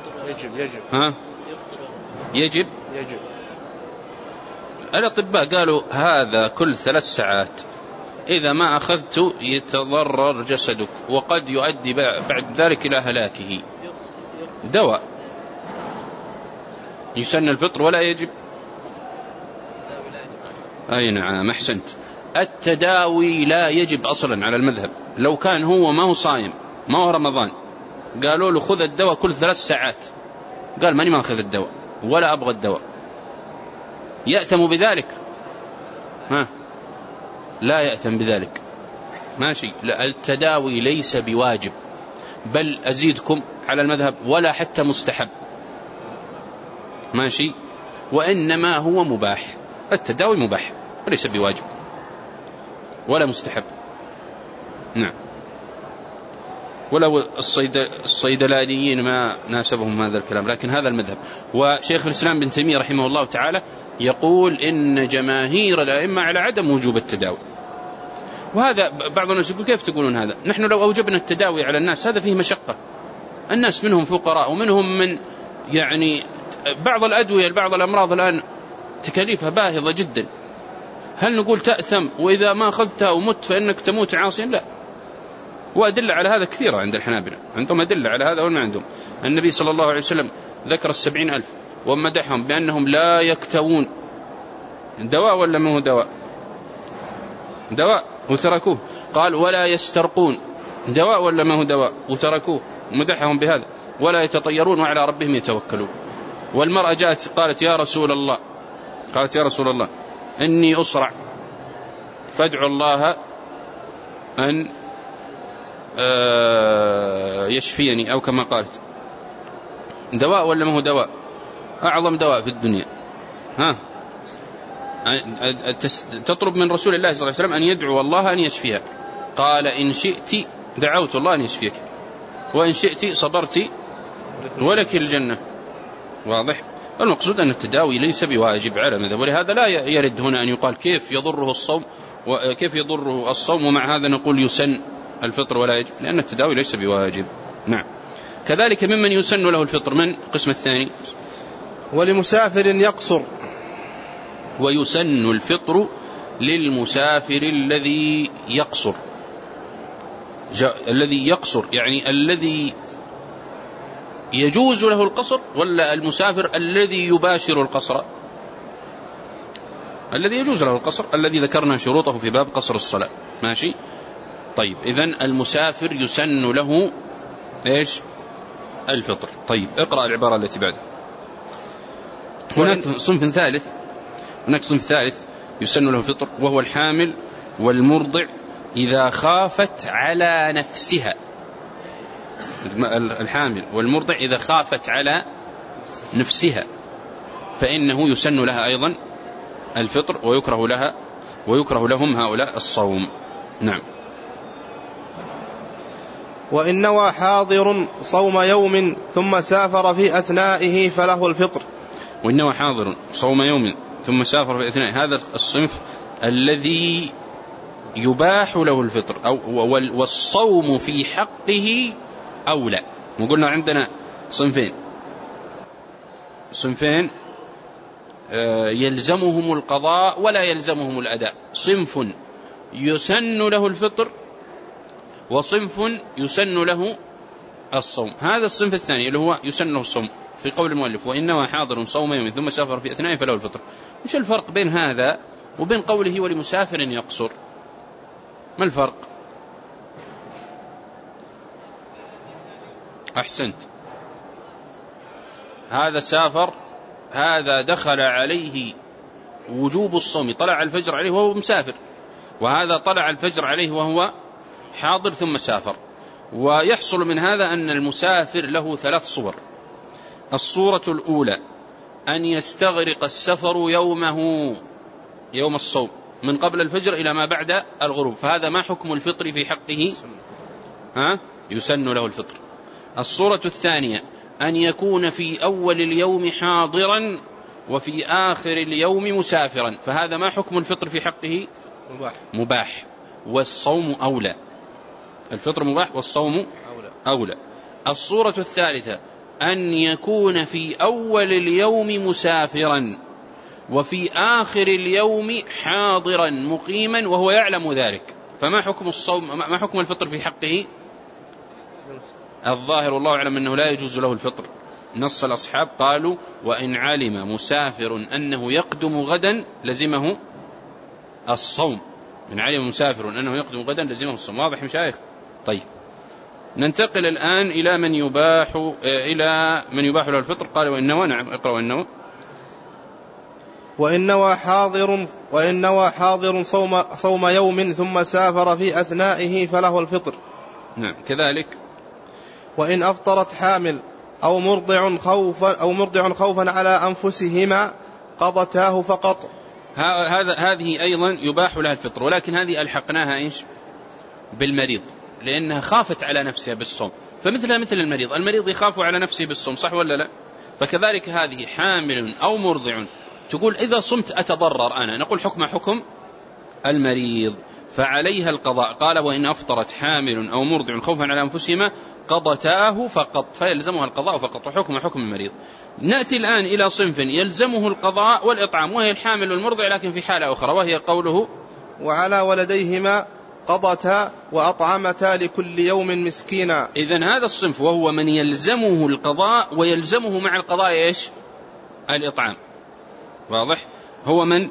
يجب. الأطباء قالوا هذا كل 3 ساعات، إذا ما أخذت يتضرر جسدك وقد يؤدي بعد ذلك إلى هلاكه. دواء يسن الفطر ولا يجب؟ أي نعم أحسنت. التداوي لا يجب أصلا على المذهب. لو كان هو ما هو صايم ما هو رمضان قالوا له خذ الدواء كل 3 ساعات، قال ماني ما أخذ الدواء ولا أبغى الدواء، يأثم بذلك؟ لا يأثم بذلك، ماشي. لا، التداوي ليس بواجب، بل أزيدكم على المذهب ولا حتى مستحب، ماشي، وإنما هو مباح. التداوي مباح وليس بواجب ولا مستحب. نعم. ولو الصيدلانيين ما ناسبهم هذا الكلام، لكن هذا المذهب. وشيخ الإسلام ابن تيمية رحمه الله تعالى يقول إن جماهير الأئمة على عدم وجوب التداوي. وهذا بعض الناس يقول كيف تقولون هذا؟ نحن لو أوجبنا التداوي على الناس هذا فيه مشقة، الناس منهم فقراء ومنهم من يعني بعض الأدوية بعض الأمراض الآن تكاليفها باهظة جدا، هل نقول تأثم وإذا ما أخذتها ومت فإنك تموت عاصيا؟ لا. وأدلة على هذا كثيرة عند الحنابلة، عندهم أدلة على هذا وما عندهم. النبي صلى الله عليه وسلم ذكر 70,000 ومدحهم بأنهم لا يكتوون. دواء ولا ما هو دواء؟ دواء وتركوه. قال ولا يسترقون، دواء ولا ما هو دواء؟ وتركوه، مدحهم بهذا. ولا يتطيرون وعلى ربهم يتوكلون. والمرأة جاءت قالت يا رسول الله إني أصرع فادعوا الله أن يشفيني أو كما قالت. دواء ولا ما هو دواء؟ أعظم دواء في الدنيا. تطلب من رسول الله صلى الله عليه وسلم أن يدعو الله أن يشفيها. قال إن شئت دعوت الله أن يشفيك وإن شئت صبرت ولك الجنة. واضح؟ المقصود أن التداوي ليس بواجب على مذهب، ولهذا لا يرد هنا أن يقال كيف يضره الصوم وكيف يضره الصوم ومع هذا نقول يسن الفطر ولا يجب، لأن التداوي ليس بواجب. نعم. كذلك ممن يسن له الفطر من القسم الثاني ولمسافر يقصر. ويسن الفطر للمسافر الذي يقصر. الذي يقصر يعني الذي يجوز له القصر ولا المسافر الذي يباشر القصر؟ الذي يجوز له القصر، الذي ذكرنا شروطه في باب قصر الصلاة. ماشي. طيب إذن المسافر يسن له إيش؟ الفطر. طيب اقرأ العبارة التي بعدها. هناك صنف ثالث يسن له الفطر، وهو الحامل والمرضع إذا خافت على نفسها. الحامل والمرضع إذا خافت على نفسها فإنه يسن لها أيضا الفطر، ويكره لهم هؤلاء الصوم. نعم. وإن نوى حاضر صوم يوم ثم سافر في أثنائه فله الفطر. وإن نوى حاضر صوم يوم ثم سافر في أثنائه، هذا الصنف الذي يباح له الفطر، والصوم في حقه أولى. وقلنا عندنا صنفين يلزمهم القضاء ولا يلزمهم الأداء. صنف يسن له الفطر، وصنف يسن له الصوم. هذا الصنف الثاني اللي هو يسن له الصوم في قول المؤلف وإنما حاضر صوم يوم ثم سافر في أثنائه فله الفطر. مش الفرق بين هذا وبين قوله ولمسافر يقصر؟ ما الفرق؟ أحسنت. هذا سافر، هذا دخل عليه وجوب الصوم، طلع الفجر عليه وهو مسافر، وهذا طلع الفجر عليه وهو حاضر ثم سافر. ويحصل من هذا أن المسافر له 3 صور. الصورة الأولى أن يستغرق السفر يوم الصوم من قبل الفجر إلى ما بعد الغروب، فهذا ما حكم الفطر في حقه؟ يسن له الفطر. الصورة الثانية أن يكون في أول اليوم حاضرا وفي آخر اليوم مسافرا، فهذا ما حكم الفطر في حقه؟ مباح. والصوم أولى. الفطر مباح والصوم أولى. الصورة الثالثة أن يكون في أول اليوم مسافرا وفي آخر اليوم حاضرا مقيما وهو يعلم ذلك، فما حكم الصوم؟ ما حكم الفطر في حقه؟ الظاهر والله أعلم أنه لا يجوز له الفطر. نص الأصحاب قالوا وإن علم مسافر أنه يقدم غدا لزمه الصوم. إن علم مسافر أنه يقدم غدا لزمه الصوم. واضح مشايخ؟ طيب ننتقل الآن إلى من يباح له الفطر. قال وإنه، نعم اقرأ وإنه. وإن نوى حاضر صوم يوم ثم سافر في أثنائه فله الفطر. نعم كذلك. وإن أفطرت حامل أو مرضع خوفا على أنفسهما قضتاه فقط. هذه أيضا يباح لها الفطر، ولكن هذه ألحقناها إيش؟ بالمريض، لأنها خافت على نفسها بالصوم، فمثلها مثل المريض يخاف على نفسه بالصوم، صح ولا لا؟ فكذلك هذه حامل أو مرضع تقول إذا صمت أتضرر أنا، نقول حكم المريض، فعليها القضاء. قال وإن أفطرت حامل أو مرضع خوفا على أنفسهما قضتاه فقط، فيلزمها القضاء فقط، وحكم المريض. نأتي الآن إلى صنف يلزمه القضاء والإطعام، وهي الحامل والمرضع، لكن في حالة أخرى، وهي قوله وعلى ولديهما قضتا وأطعمتا لكل يوم مسكينا. إذن هذا الصنف وهو من يلزمه القضاء ويلزمه مع القضاء إيش؟ الإطعام. واضح؟ هو من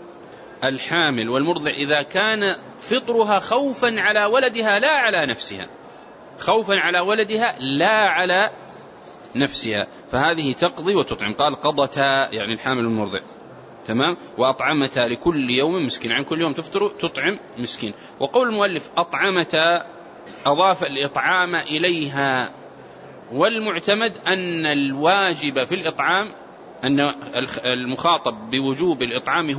الحامل والمرضع إذا كان فطرها خوفا على ولدها لا على نفسها، خوفا على ولدها لا على نفسها، فهذه تقضي وتطعم. قال قضتا يعني الحامل والمرضع، تمام. وأطعمتا لكل يوم مسكين، عن كل يوم تفطر تطعم مسكين. وقول المؤلف أطعمتا أضاف الإطعام إليها، والمعتمد أن الواجب في الإطعام، أن المخاطب بوجوب الإطعام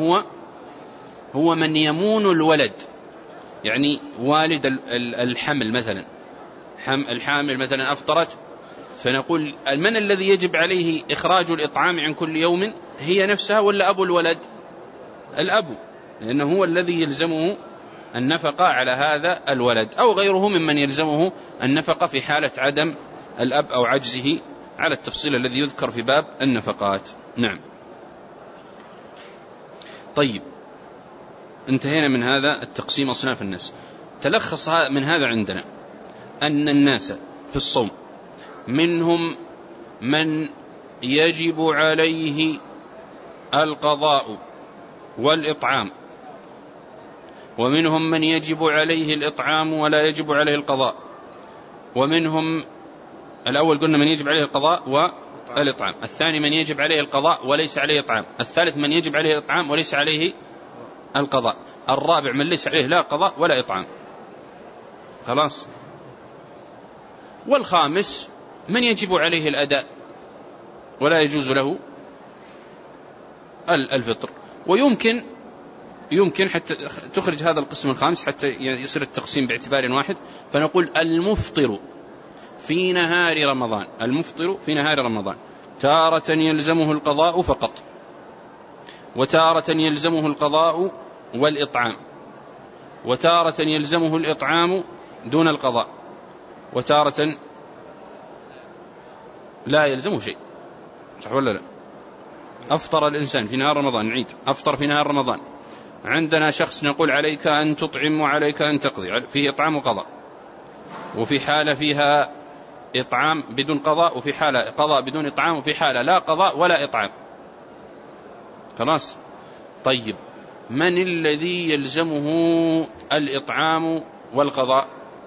هو من يمون الولد، يعني والد الحمل مثلا، الحامل مثلا أفطرت، فنقول من الذي يجب عليه إخراج الإطعام عن كل يوم؟ هي نفسها ولا أبو الولد؟ الأب، لأنه هو الذي يلزمه النفقة على هذا الولد، أو غيره ممن يلزمه النفقة في حالة عدم الأب أو عجزه، على التفصيل الذي يذكر في باب النفقات. نعم. طيب انتهينا من هذا التقسيم أصناف الناس. تلخص من هذا عندنا أن الناس في الصوم منهم من يجب عليه القضاء والإطعام، ومنهم من يجب عليه الإطعام ولا يجب عليه القضاء، ومنهم الأول قلنا من يجب عليه القضاء والإطعام، الثاني من يجب عليه القضاء وليس عليه إطعام، الثالث من يجب عليه الإطعام وليس عليه القضاء، الرابع من ليس عليه لا قضاء ولا إطعام. خلاص. والخامس من يجب عليه الأداء ولا يجوز له الفطر. ويمكن حتى تخرج هذا القسم الخامس حتى يصير التقسيم باعتبار واحد، فنقول المفطر في نهار رمضان، المفطر في نهار رمضان تارة يلزمه القضاء فقط، وتارة يلزمه القضاء والإطعام، وتارة يلزمه الإطعام دون القضاء، وتارة لا يلزمه شيء. صح ولا لا؟ أفطر الإنسان في نهار رمضان، نعيد أفطر في نهار رمضان، عندنا شخص نقول عليك أن تطعم وعليك أن تقضي، فيه إطعام وقضاء، وفي حالة فيها إطعام بدون قضاء، وفي حالة قضاء بدون إطعام، وفي حالة لا قضاء ولا إطعام. خلاص. طيب من الذي يلزمه الإطعام والقضاء؟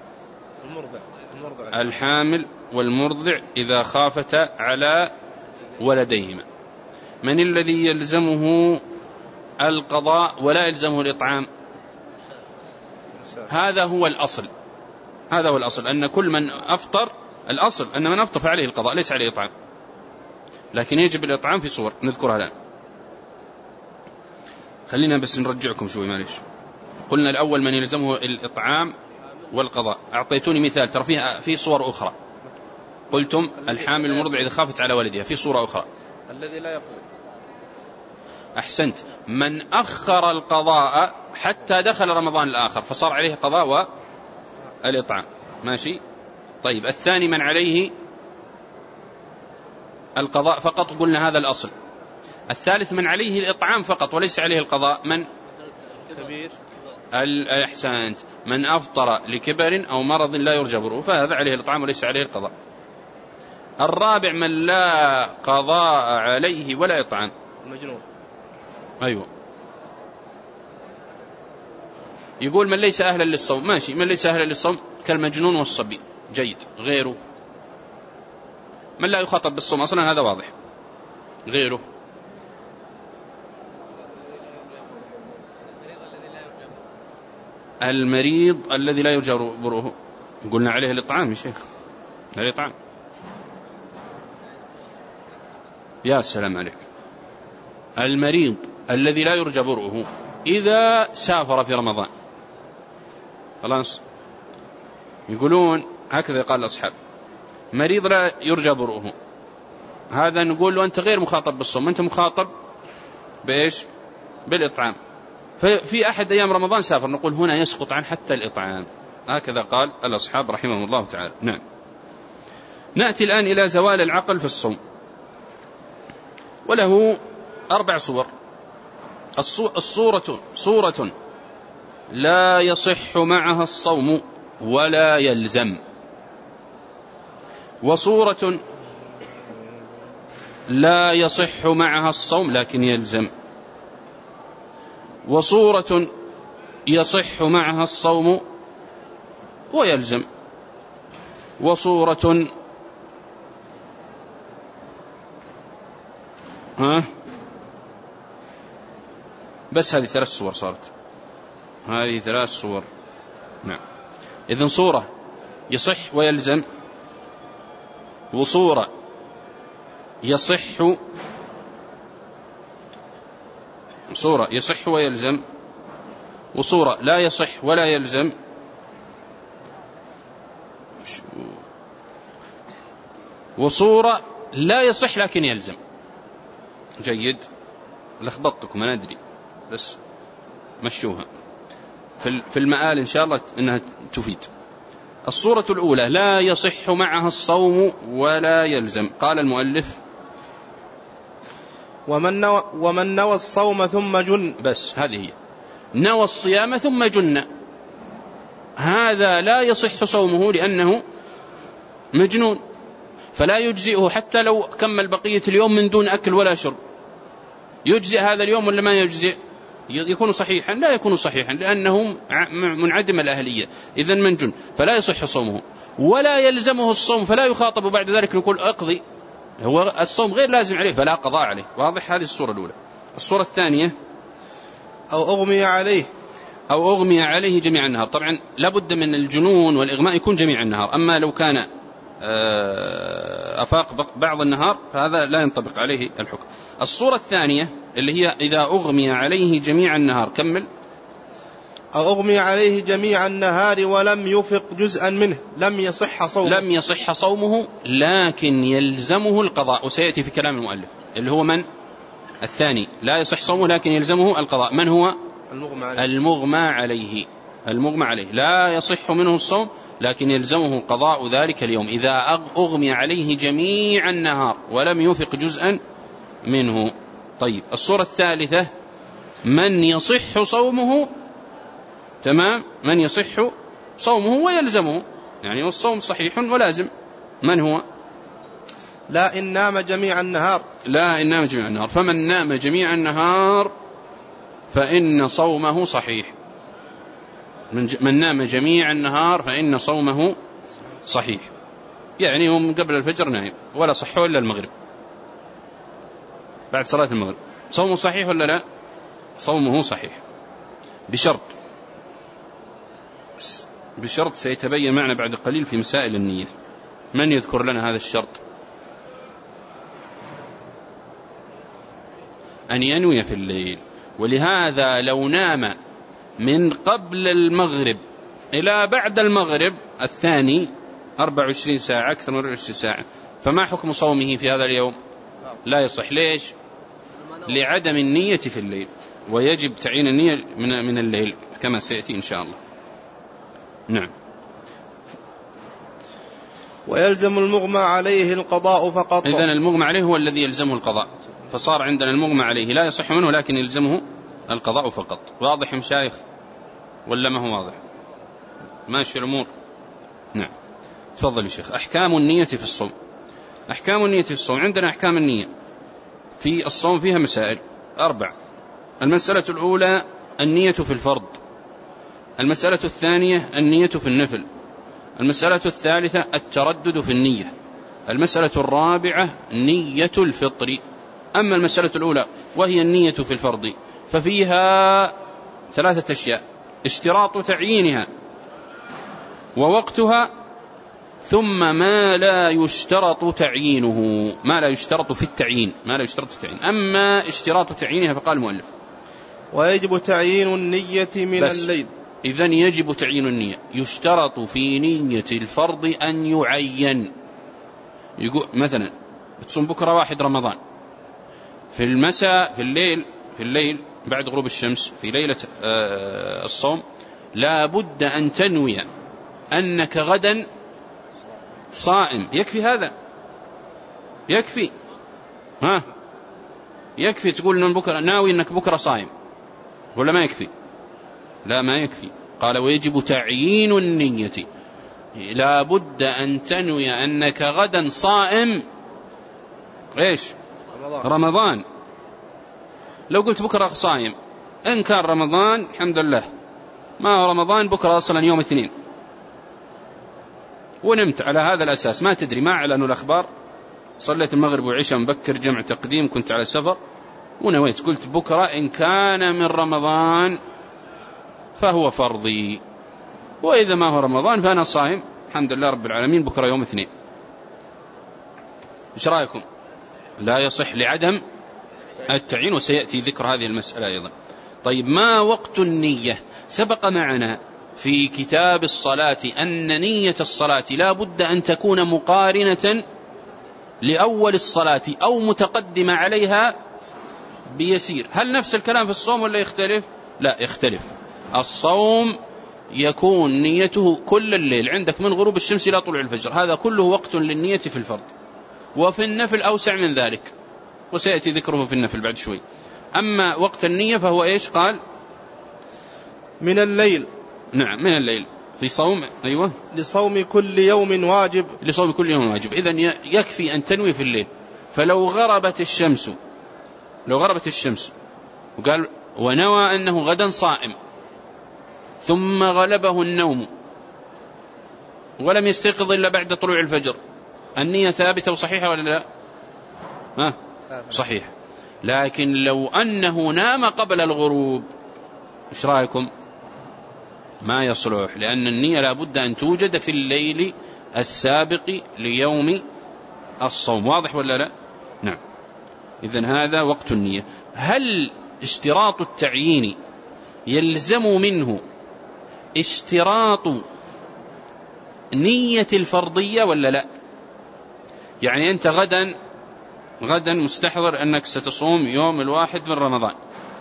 الحامل والمرضع إذا خافتا على ولديهما. من الذي يلزمه القضاء ولا يلزمه الإطعام؟ هذا هو الأصل، هذا هو الأصل، أن كل من أفطر، الأصل أن من أفطر فعليه القضاء ليس عليه إطعام، لكن يجب الإطعام في صور نذكرها الآن. خلينا بس نرجعكم شوي معليش. قلنا الأول من يلزمه الإطعام والقضاء، أعطيتوني مثال، ترى في صور أخرى. قلتم الحامل المرضع إذا خافت على والدها، في صورة أخرى الذي لا يقضي. أحسنت. من أخر القضاء حتى دخل رمضان الآخر فصار عليه قضاء والإطعام، ماشي. طيب الثاني من عليه القضاء فقط، قلنا هذا الأصل. الثالث من عليه الإطعام فقط وليس عليه القضاء، من كبير. أحسنت، من أفطر لكبر أو مرض لا يرجى بره فهذا عليه الإطعام وليس عليه القضاء. الرابع من لا قضاء عليه ولا إطعام، المجنون. أيوة. يقول من ليس أهلا للصوم، ماشي، من ليس أهلا للصوم كالمجنون والصبي، جيد. غيره من لا يخاطب بالصوم أصلا، هذا واضح. غيره المريض الذي لا يرجى بره، قلنا عليه الإطعام يا شيخ، عليه الإطعام. يا سلام عليك. المريض الذي لا يرجى برؤه إذا سافر في رمضان، خلاص، يقولون هكذا قال الأصحاب، مريض لا يرجى برؤه، هذا نقول له أنت غير مخاطب بالصوم، أنت مخاطب بإيش؟ بالإطعام. ففي أحد أيام رمضان سافر، نقول هنا يسقط عن حتى الإطعام، هكذا قال الأصحاب رحمهم الله تعالى. نعم. نأتي الآن إلى زوال العقل في الصوم، وله 4 صور. صورة لا يصح معها الصوم ولا يلزم، وصورة لا يصح معها الصوم لكن يلزم، وصورة يصح معها الصوم ويلزم، وصورة بس هذه 3 صور صارت، هذه 3 صور. نعم. إذن صورة يصح ويلزم، وصورة يصح، صورة يصح ويلزم، وصورة لا يصح ولا يلزم، وصورة لا يصح لكن يلزم. جيد. لخبطتكم أنا أدري، بس مشوها في المآل إن شاء الله إنها تفيد. الصورة الأولى لا يصح معها الصوم ولا يلزم. قال المؤلف ومن نوى الصوم ثم جن، بس هذه هي، نوى الصيام ثم جن، هذا لا يصح صومه لأنه مجنون، فلا يجزئه حتى لو كمل بقية اليوم من دون أكل ولا شرب. يجزئ هذا اليوم ولا ما يجزئ؟ يكون صحيحا؟ لا يكون صحيحا، لأنه منعدم الأهلية، إذن منجن فلا يصح صومه ولا يلزمه الصوم، فلا يخاطب بعد ذلك نقول أقضي، هو الصوم غير لازم عليه فلا قضاء عليه. واضح؟ هذه الصورة الأولى. الصورة الثانية أو أغمي عليه جميع النهار. طبعا لابد من الجنون والإغماء يكون جميع النهار، أما لو كان أفاق بعض النهار فهذا لا ينطبق عليه الحكم. الصورة الثانية اللي هي إذا أغمي عليه جميع النهار، كمل. أو أغمي عليه جميع النهار ولم يفق جزءا منه لم يصح صومه لكن يلزمه القضاء، وسيأتي في كلام المؤلف اللي هو من؟ الثاني، لا يصح صومه لكن يلزمه القضاء. من هو؟ المغمى عليه. المغمى عليه لا يصح منه الصوم لكن يلزمه قضاء ذلك اليوم إذا أغمي عليه جميع النهار ولم يفق جزءا منه. طيب الصورة الثالثة من يصح صومه، تمام، من يصح صومه ويلزمه، يعني والصوم صحيح ولازم. من هو؟ لا إن نام جميع النهار. فمن نام جميع النهار فإن صومه صحيح. من نام جميع النهار فإن صومه صحيح، يعني هم قبل الفجر نايم ولا صحوا إلا المغرب، بعد صلاة المغرب صومه صحيح ولا لا؟ صومه صحيح بشرط سيتبين معنا بعد قليل في مسائل النية. من يذكر لنا هذا الشرط؟ أن ينوي في الليل. ولهذا لو نام من قبل المغرب إلى بعد المغرب الثاني 24 ساعة أكثر من 24 ساعة فما حكم صومه في هذا اليوم؟ لا يصح. ليش؟ لعدم النية في الليل، ويجب تعيين النية من الليل كما سيأتي إن شاء الله. نعم. ويلزم المغمى عليه القضاء فقط. إذن المغمى عليه هو الذي يلزمه القضاء، فصار عندنا المغمى عليه لا يصح منه لكن يلزمه القضاء فقط. واضح مشايخ ولا ما هو واضح؟ ماشي الأمور؟ نعم. تفضل يا شيخ. أحكام النية في الصوم. أحكام النية في الصوم، عندنا أحكام النية في الصوم فيها مسائل 4. المسألة الأولى النية في الفرض، المسألة الثانية النية في النفل، المسألة الثالثة التردد في النية، المسألة الرابعة نية الفطر. أما المسألة الأولى وهي النية في الفرض ففيها 3 أشياء: اشتراط تعيينها ووقتها ثم ما لا يشترط تعيينه، ما لا يشترط في التعيين. أما اشتراط تعيينها فقال المؤلف ويجب تعيين النية من الليل. إذن يجب تعيين النية. يشترط في نية الفرض أن يعين. يقول مثلا بتصوم بكرة 1 رمضان، في المساء في الليل بعد غروب الشمس في ليلة الصوم لا بد أن تنوي أنك غدا صائم. يكفي هذا؟ يكفي تقول أن بكرة ناوي أنك بكرة صائم ولا ما يكفي؟ لا ما يكفي. قال ويجب تعيين النية، لا بد أن تنوي أنك غدا صائم إيش؟ رمضان. لو قلت بكرة صائم إن كان رمضان الحمد لله، ما هو رمضان بكرة أصلا يوم 2 ونمت على هذا الأساس، ما تدري، ما أعلنوا الأخبار، صليت المغرب والعشاء مبكر جمع تقديم، كنت على سفر ونويت قلت بكرة إن كان من رمضان فهو فرضي، وإذا ما هو رمضان فأنا صائم الحمد لله رب العالمين بكرة يوم 2. إيش رأيكم؟ لا يصح لعدم التعيين، وسيأتي ذكر هذه المسألة أيضا. طيب ما وقت النية؟ سبق معنا في كتاب الصلاة أن نية الصلاة لا بد أن تكون مقارنة لأول الصلاة أو متقدمة عليها بيسير. هل نفس الكلام في الصوم ولا يختلف؟ لا يختلف. الصوم يكون نيته كل الليل عندك من غروب الشمس إلى طلوع الفجر، هذا كله وقت للنية في الفرض. وفي النفل أوسع من ذلك وسيأتي ذكره في النفل بعد شوي. أما وقت النية فهو إيش؟ قال من الليل. نعم من الليل في صوم. أيوة لصوم كل يوم واجب. لصوم كل يوم واجب. إذن يكفي أن تنوي في الليل. فلو غربت الشمس وقال ونوى أنه غدا صائم ثم غلبه النوم ولم يستيقظ إلا بعد طلوع الفجر، النية ثابتة وصحيحة ولا لا؟ صحيح. لكن لو أنه نام قبل الغروب إيش رأيكم؟ ما يصلح، لأن النية لابد أن توجد في الليل السابق ليوم الصوم. واضح ولا لا؟ نعم. إذن هذا وقت النية. هل اشتراط التعيين يلزم منه اشتراط نية الفرضية ولا لا؟ يعني أنت غدا مستحضر أنك ستصوم يوم 1 من رمضان،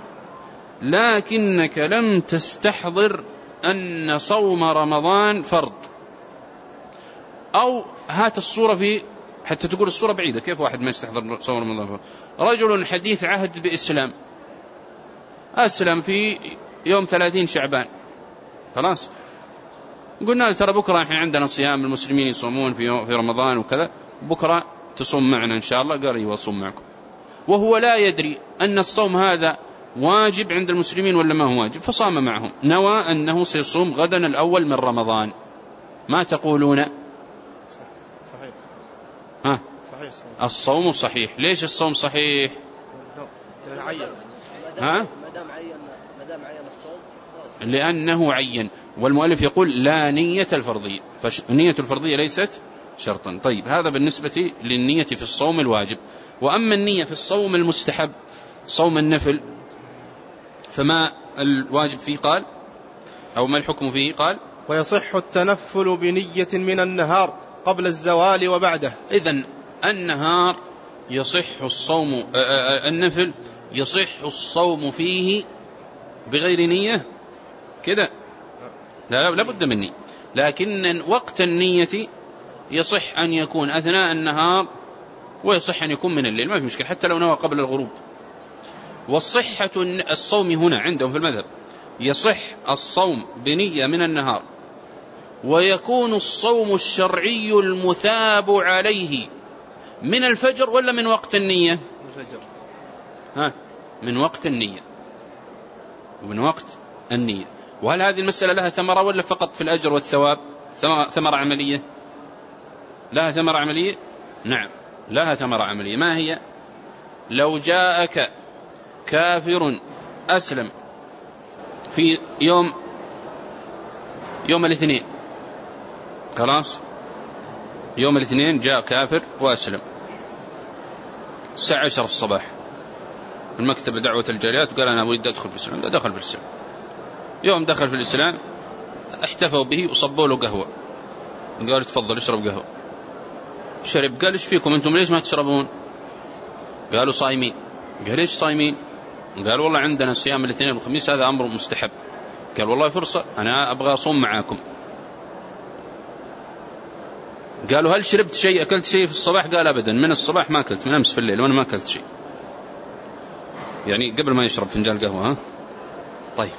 لكنك لم تستحضر أن صوم رمضان فرض، أو هات الصورة في حتى تقول الصورة بعيدة، كيف واحد ما يستحضر صوم رمضان فرض؟ رجل حديث عهد بإسلام أسلم في يوم 30 شعبان، خلاص قلنا له ترى بكرة احنا عندنا صيام، المسلمين يصومون في رمضان وكذا، بكرة تصوم معنا إن شاء الله. قال ايوه أصوم معكم، وهو لا يدري أن الصوم هذا واجب عند المسلمين ولا ما هو واجب، فصام معهم، نوى أنه سيصوم غدا الأول من رمضان. ما تقولون؟ صحيح. صحيح. الصوم صحيح. ليش الصوم صحيح؟ مدام عين الصوم لأنه عين، والمؤلف يقول لا نية الفرضية، فالنية الفرضية ليست شرطا. طيب هذا بالنسبة للنية في الصوم الواجب. وأما النية في الصوم المستحب صوم النفل فما الواجب فيه؟ قال أو ما الحكم فيه؟ قال ويصح التنفل بنية من النهار قبل الزوال وبعده. إذن النهار يصح الصوم، النفل يصح الصوم فيه بغير نية كده؟ لا بد من نية، لكن وقت النية يصح أن يكون أثناء النهار ويصح أن يكون من الليل، ما في مشكلة حتى لو نوى قبل الغروب. والصحة الصوم هنا عندهم في المذهب يصح الصوم بنية من النهار، ويكون الصوم الشرعي المثاب عليه من الفجر ولا من وقت النية؟ من وقت النية، ومن وقت النية. وهل هذه المسألة لها ثمرة ولا فقط في الأجر والثواب؟ ثمرة عملية؟ لها ثمرة عملية؟ نعم لها ثمرة عملية. ما هي؟ لو جاءك كافر أسلم في يوم الاثنين، خلاص يوم الاثنين جاء كافر وأسلم الساعة 10 الصباح، المكتب دعوة الجاليات وقال أنا أريد أدخل في الإسلام. دخل في الإسلام. يوم دخل في الإسلام احتفوا به وصبوا له قهوة، قالوا تفضل اشرب قهوة. شرب. قال ايش فيكم انتم ليش ما تشربون؟ قالوا صايمين. قال ايش صايمين؟ قال والله عندنا صيام الاثنين والخميس، هذا أمر مستحب. قال والله فرصة أنا أبغى أصوم معاكم. قالوا هل شربت شيء أكلت شيء في الصباح؟ قال أبدا، من الصباح ما أكلت، من أمس في الليل وأنا ما أكلت شيء، يعني قبل ما يشرب فنجان قهوة. طيب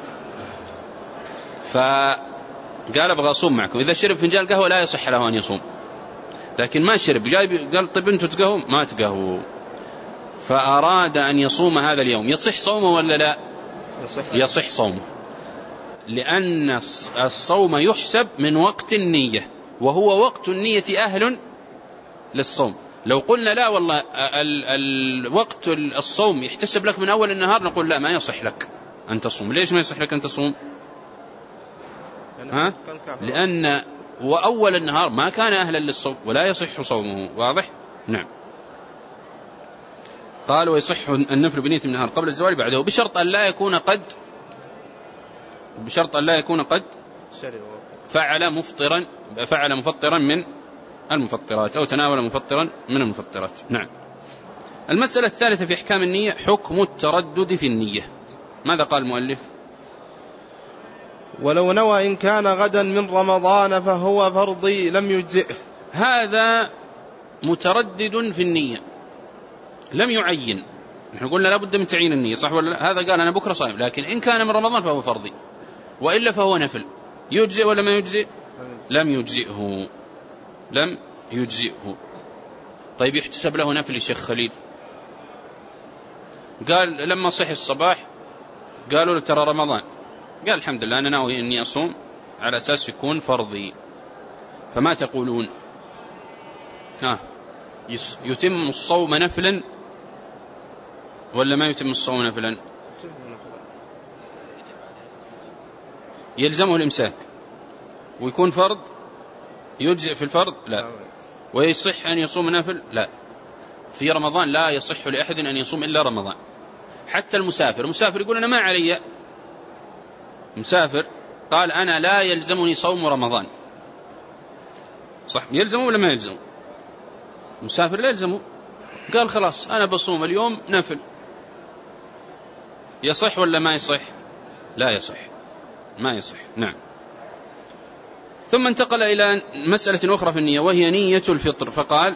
فقال أبغى أصوم معكم. إذا شرب فنجان قهوة لا يصح له أن يصوم، لكن ما شرب قال طيب أنتوا تقهوا؟ ما تقهوا. فأراد أن يصوم هذا اليوم، يصح صومه ولا لا؟ يصح صومه، لأن الصوم يحسب من وقت النية، وهو وقت النية أهل للصوم. لو قلنا لا والله الوقت الصوم يحتسب لك من أول النهار، نقول لا ما يصح لك أن تصوم. ليش ما يصح لك أن تصوم؟ لأن وأول النهار ما كان أهلا للصوم ولا يصح صومه. واضح؟ نعم. قال ويصح النفل بنية من النهار قبل الزوال بعده، بشرط أن لا يكون قد فعل مفطرا من المفطرات أو تناول مفطرا من المفطرات. نعم. المسألة الثالثة في أحكام النية حكم التردد في النية. ماذا قال المؤلف؟ ولو نوى إن كان غدا من رمضان فهو فرضي لم يجزئه. هذا متردد في النية لم يعين. نحن قلنا لابد من تعيين النية، صح ولا لا؟ هذا قال أنا بكرة صائم، لكن إن كان من رمضان فهو فرضي، وإلا فهو نفل. يجزئ ولا ما يجزئ؟ لم يجزئه. طيب يحتسب له نفل الشيخ خليل؟ قال لما صحي الصباح قالوا له ترى رمضان، قال الحمد لله أنا ناوي أني أصوم على أساس يكون فرضي، فما تقولون؟ يتم الصوم نفلا ولا ما يتم الصوم نفلا؟ يلزمه الإمساك ويكون فرض، يجزئ في الفرض لا، ويصح أن يصوم نافل لا. في رمضان لا يصح لأحد أن يصوم إلا رمضان، حتى المسافر يقول أنا ما علي، مسافر قال أنا لا يلزمني صوم رمضان، صح يلزمه ولا ما يلزمه؟ مسافر لا يلزمه، قال خلاص أنا بصوم اليوم نفل، يصح ولا ما يصح؟ لا يصح، ما يصح. نعم. ثم انتقل إلى مسألة أخرى في النية، وهي نية الفطر، فقال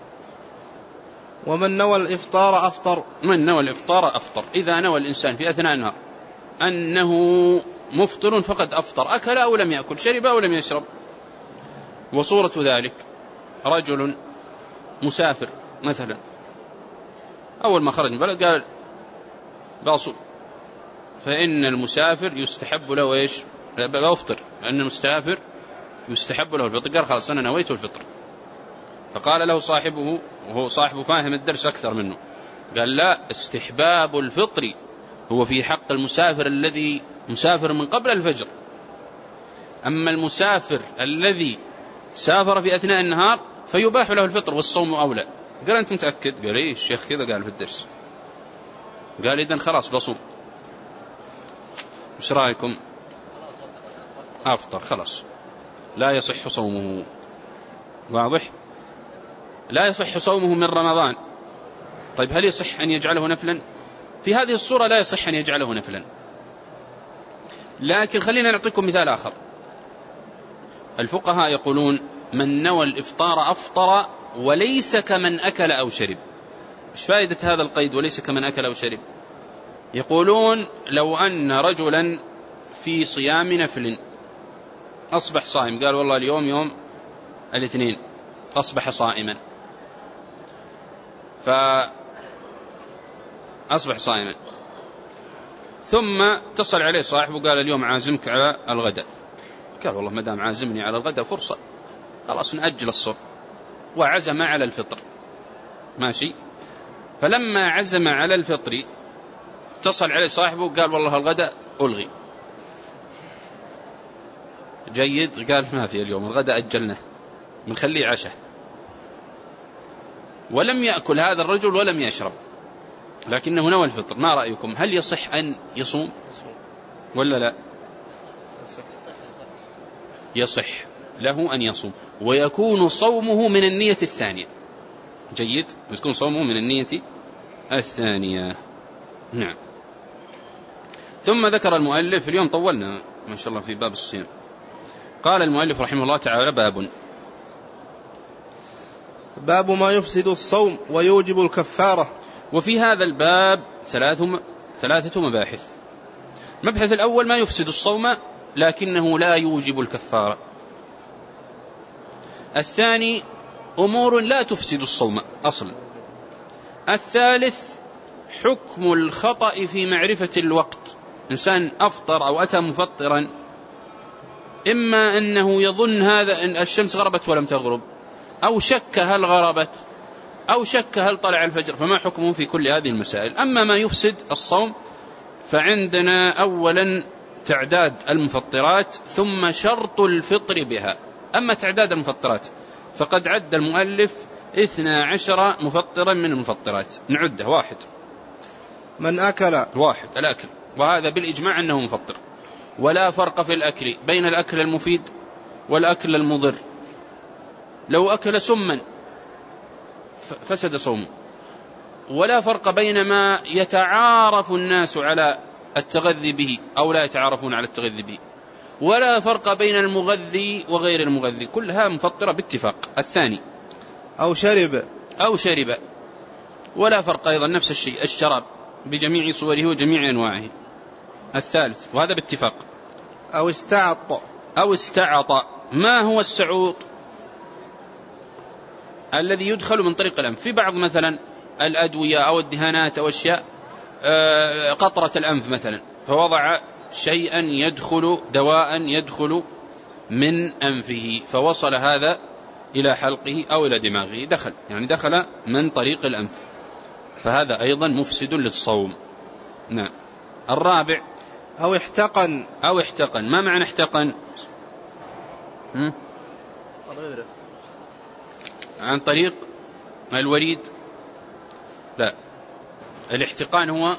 ومن نوى الإفطار أفطر. من نوى الإفطار أفطر، إذا نوى الإنسان في أثناء النهار أنه مفطر فقد أفطر، أكل أو لم يأكل، شرب أو لم يشرب. وصورة ذلك رجل مسافر مثلا، أول ما خرج من البلد قال بأصوم، فإن المسافر يستحب له إيش؟ بأفطر، لأن المسافر يستحب له الفطر، قال خلاص أنا نويت الفطر. فقال له صاحبه، وهو صاحبه فاهم الدرس أكثر منه، قال لا، استحباب الفطر هو في حق المسافر الذي مسافر من قبل الفجر، أما المسافر الذي سافر في أثناء النهار فيباح له الفطر والصوم أولى. قال أنت متأكد؟ قال إيه الشيخ كذا قال في الدرس. قال إذن خلاص بصوم. مش رأيكم؟ أفطر خلاص، لا يصح صومه. واضح؟ لا يصح صومه من رمضان. طيب هل يصح أن يجعله نفلا؟ في هذه الصورة لا يصح أن يجعله نفلا، لكن خلينا نعطيكم مثال آخر. الفقهاء يقولون من نوى الإفطار أفطر وليس كمن أكل أو شرب. إيش فائدة هذا القيد وليس كمن أكل أو شرب؟ يقولون لو أن رجلا في صيام نفل أصبح صائم، قال والله اليوم يوم الاثنين، أصبح صائما، فأصبح صائما، ثم اتصل عليه صاحبه قال اليوم عازمك على الغداء، قال والله ما دام عازمني على الغداء فرصة، خلاص نأجل الصوم، وعزم على الفطر، ماشي. فلما عزم على الفطر اتصل عليه صاحبه قال والله الغداء ألغي. جيد، قال ما في اليوم الغداء أجلناه بنخليه عشاء، ولم يأكل هذا الرجل ولم يشرب، لكنه نوى الفطر. ما رأيكم؟ هل يصح أن يصوم ولا لا؟ يصح له أن يصوم، ويكون صومه من النية الثانية. جيد، يكون صومه من النية الثانية. نعم. ثم ذكر المؤلف، اليوم طولنا ما شاء الله في باب الصيام. قال المؤلف رحمه الله تعالى باب ما يفسد الصوم ويوجب الكفارة. وفي هذا الباب ثلاثة مباحث. المبحث الأول ما يفسد الصوم لكنه لا يوجب الكفارة. الثاني أمور لا تفسد الصوم أصلا. الثالث حكم الخطأ في معرفة الوقت، إنسان أفطر أو أتى مفطرا، إما أنه يظن هذا أن الشمس غربت ولم تغرب، أو شك هل غربت، أو شك هل طلع الفجر، فما حكمه في كل هذه المسائل. أما ما يفسد الصوم فعندنا أولا تعداد المفطرات، ثم شرط الفطر بها. أما تعداد المفطرات فقد عد المؤلف 12 مفطرا من المفطرات، نعده: 1 من أكل، 1 الأكل، وهذا بالإجماع أنه مفطر، ولا فرق في الأكل بين الأكل المفيد والأكل المضر. لو أكل سما فسد صومه، ولا فرق بين ما يتعارف الناس على التغذي به أو لا يتعارفون على التغذي به، ولا فرق بين المغذي وغير المغذي، كلها مفطرة باتفاق. الثاني أو شرب، ولا فرق أيضا نفس الشيء، الشراب بجميع صوره وجميع أنواعه. الثالث وهذا باتفاق أو استعط. ما هو السعوط؟ الذي يدخل من طريق الأنف، في بعض مثلا الأدوية أو الدهانات أو أشياء، قطرة الأنف مثلا، فوضع شيئا يدخل، دواء يدخل من أنفه، فوصل هذا إلى حلقه أو إلى دماغه، دخل من طريق الأنف، فهذا أيضا مفسد للصوم. نعم. الرابع أو احتقن. ما معنى احتقن؟ عن طريق الوريد؟ لا، الاحتقان هو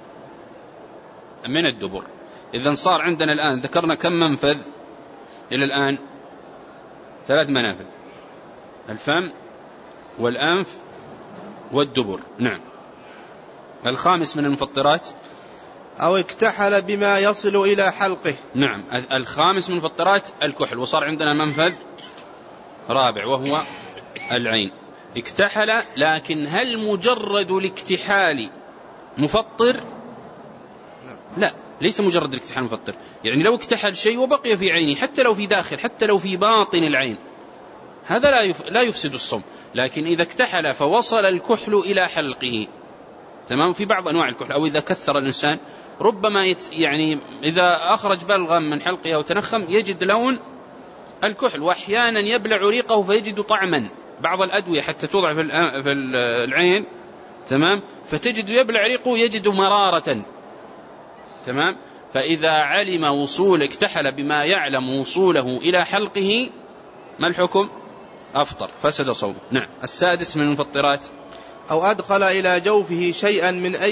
من الدبر. إذن صار عندنا الآن ذكرنا كم منفذ إلى الآن؟ 3 منافذ: الفم والأنف والدبر. نعم. الخامس من المفطرات أو اكتحل بما يصل إلى حلقه. نعم. الخامس من المفطرات الكحل، وصار عندنا منفذ رابع وهو العين. اكتحل، لكن هل مجرد الاكتحال مفطر؟ لا، ليس مجرد الاكتحال مفطر. يعني لو اكتحل شيء وبقي في عينه، حتى لو في داخل، حتى لو في باطن العين، هذا لا يفسد الصوم. لكن إذا اكتحل فوصل الكحل إلى حلقه، تمام، في بعض أنواع الكحل، أو إذا كثر الإنسان ربما يعني إذا أخرج بلغم من حلقه أو تنخم يجد لون الكحل، وأحيانا يبلع ريقه فيجد طعما. بعض الأدوية حتى توضع في العين، تمام، فتجد يبلع ريقه يجد مرارة، تمام. فإذا علم اكتحل بما يعلم وصوله إلى حلقه، ما الحكم؟ أفطر، فسد صومه. نعم. السادس من المفطرات أو أدخل إلى جوفه شيئا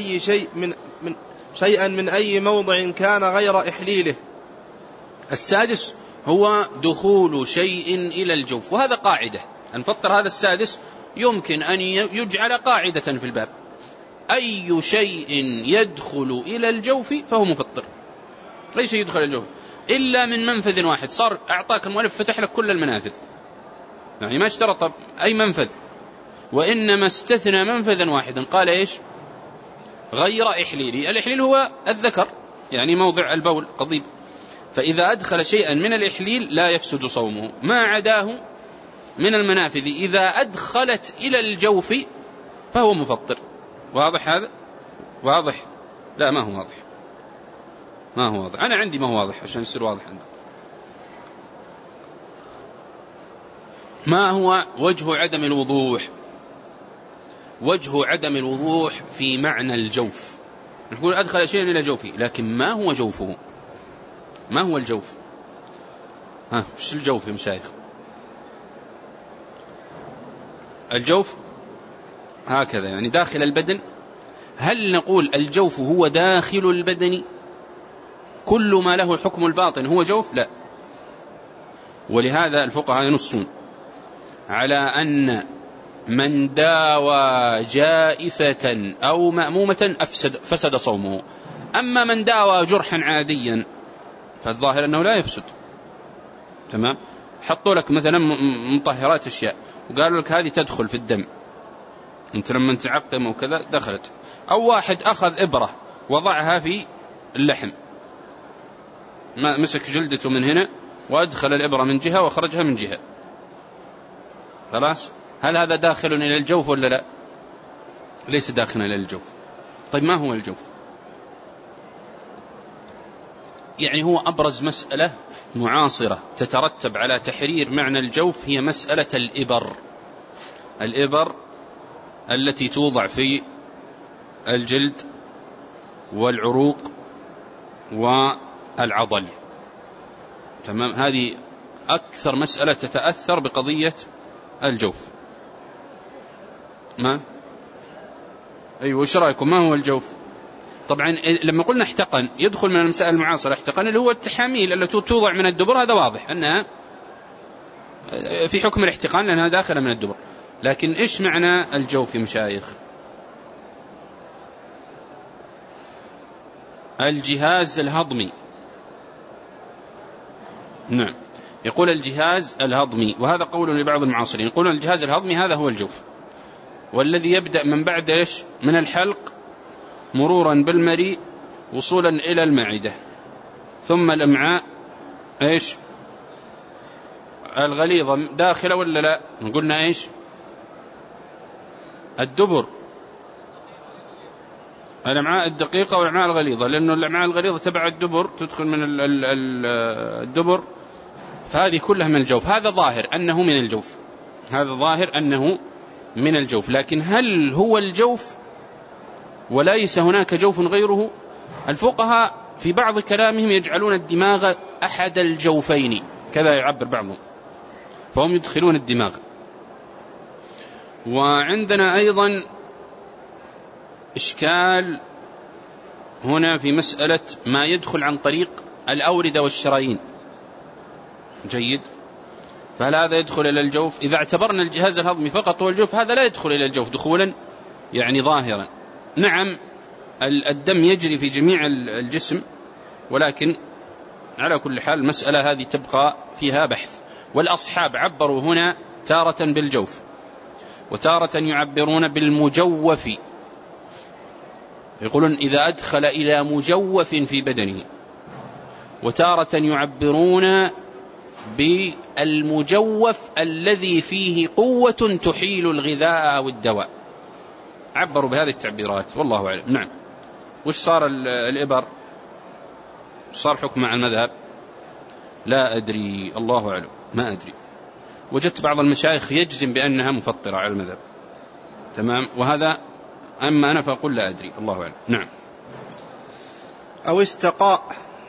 من أي موضع كان غير إحليله. السادس هو دخول شيء إلى الجوف، وهذا قاعدة. المفطر هذا السادس يمكن أن يجعل قاعدة في الباب: أي شيء يدخل إلى الجوف فهو مفطر. ليس يدخل الجوف إلا من منفذ واحد. صار أعطاك المؤلف فتح لك كل المنافذ، يعني ما اشترط أي منفذ، وإنما استثنى منفذا واحدا. قال إيش؟ غير إحليلي. الإحليل هو الذكر، يعني موضع البول، قضيب. فإذا أدخل شيئا من الإحليل لا يفسد صومه. ما عداه من المنافذ إذا أدخلت إلى الجوف فهو مفطر. واضح هذا؟ واضح؟ لا، ما هو واضح. أنا عندي ما هو واضح عشان يصير واضح عندك. ما هو وجه عدم الوضوح؟ وجه عدم الوضوح في معنى الجوف. نقول أدخل شيئا إلى جوفه، لكن ما هو جوفه؟ ما هو الجوف؟ وش الجوف يا مشايخ؟ الجوف هكذا، يعني داخل البدن. هل نقول الجوف هو داخل البدن؟ كل ما له الحكم الباطن هو جوف؟ لا. ولهذا الفقهاء ينصون على أن من داوى جائفة أو مأمومة فسد صومه. أما من داوى جرحا عاديا فالظاهر أنه لا يفسد، تمام. حطوا لك مثلا مطهرات أشياء وقالوا لك هذه تدخل في الدم، أنت لما تعقم وكذا دخلت. أو واحد أخذ إبرة وضعها في اللحم، مسك جلدته من هنا وأدخل الإبرة من جهة وخرجها من جهة، خلاص. هل هذا داخل إلى الجوف ولا لا؟ ليس داخل إلى الجوف. طيب ما هو الجوف؟ يعني هو أبرز مسألة معاصرة تترتب على تحرير معنى الجوف هي مسألة الإبر التي توضع في الجلد والعروق والعضل، تمام. هذه أكثر مسألة تتأثر بقضية الجوف. أيوة، وش رأيكم؟ ما هو الجوف؟ طبعا لما قلنا احتقن يدخل من المسائل المعاصرة احتقن اللي هو التحاميل التي توضع من الدبر، هذا واضح أنها في حكم الاحتقان لأنها داخلة من الدبر. لكن إيش معنى الجوف يا مشايخ؟ الجهاز الهضمي. نعم، يقول الجهاز الهضمي، وهذا قول لبعض المعاصرين، يقولون الجهاز الهضمي هذا هو الجوف، والذي يبدأ من بعد إيش؟ من الحلق مرورا بالمريء وصولا إلى المعدة، ثم الأمعاء إيش؟ الغليظة داخلة ولا لا؟ قلنا إيش؟ الدبر. الأمعاء الدقيقة والأمعاء الغليظة، لأنه الأمعاء الغليظة تبع الدبر، تدخل من الدبر، فهذه كلها من الجوف. هذا ظاهر أنه من الجوف، هذا ظاهر أنه من الجوف، لكن هل هو الجوف وليس هناك جوف غيره؟ الفقهاء في بعض كلامهم يجعلون الدماغ أحد الجوفين، كذا يعبر بعضهم، فهم يدخلون الدماغ. وعندنا أيضا إشكال هنا في مسألة ما يدخل عن طريق الأوردة والشرايين. جيد، فهل هذا يدخل إلى الجوف؟ إذا اعتبرنا الجهاز الهضمي فقط هو الجوف، هذا لا يدخل إلى الجوف دخولا يعني ظاهرا. نعم الدم يجري في جميع الجسم، ولكن على كل حال المسألة هذه تبقى فيها بحث. والأصحاب عبروا هنا تارة بالجوف وتارة يعبرون بالمجوف، يقولون إذا أدخل إلى مجوف في بدنه، وتارة يعبرون بالمجوف الذي فيه قوة تحيل الغذاء أو الدواء، عبروا بهذه التعبيرات والله أعلم. نعم. وش صار الإبر؟ صار حكم مع المذهب؟ لا أدري، الله أعلم، ما أدري. وجدت بعض المشايخ يجزم بأنها مفطرة على المذهب، تمام، وهذا أما أنا فأقول لا أدري، الله أعلم. نعم. أو استقاء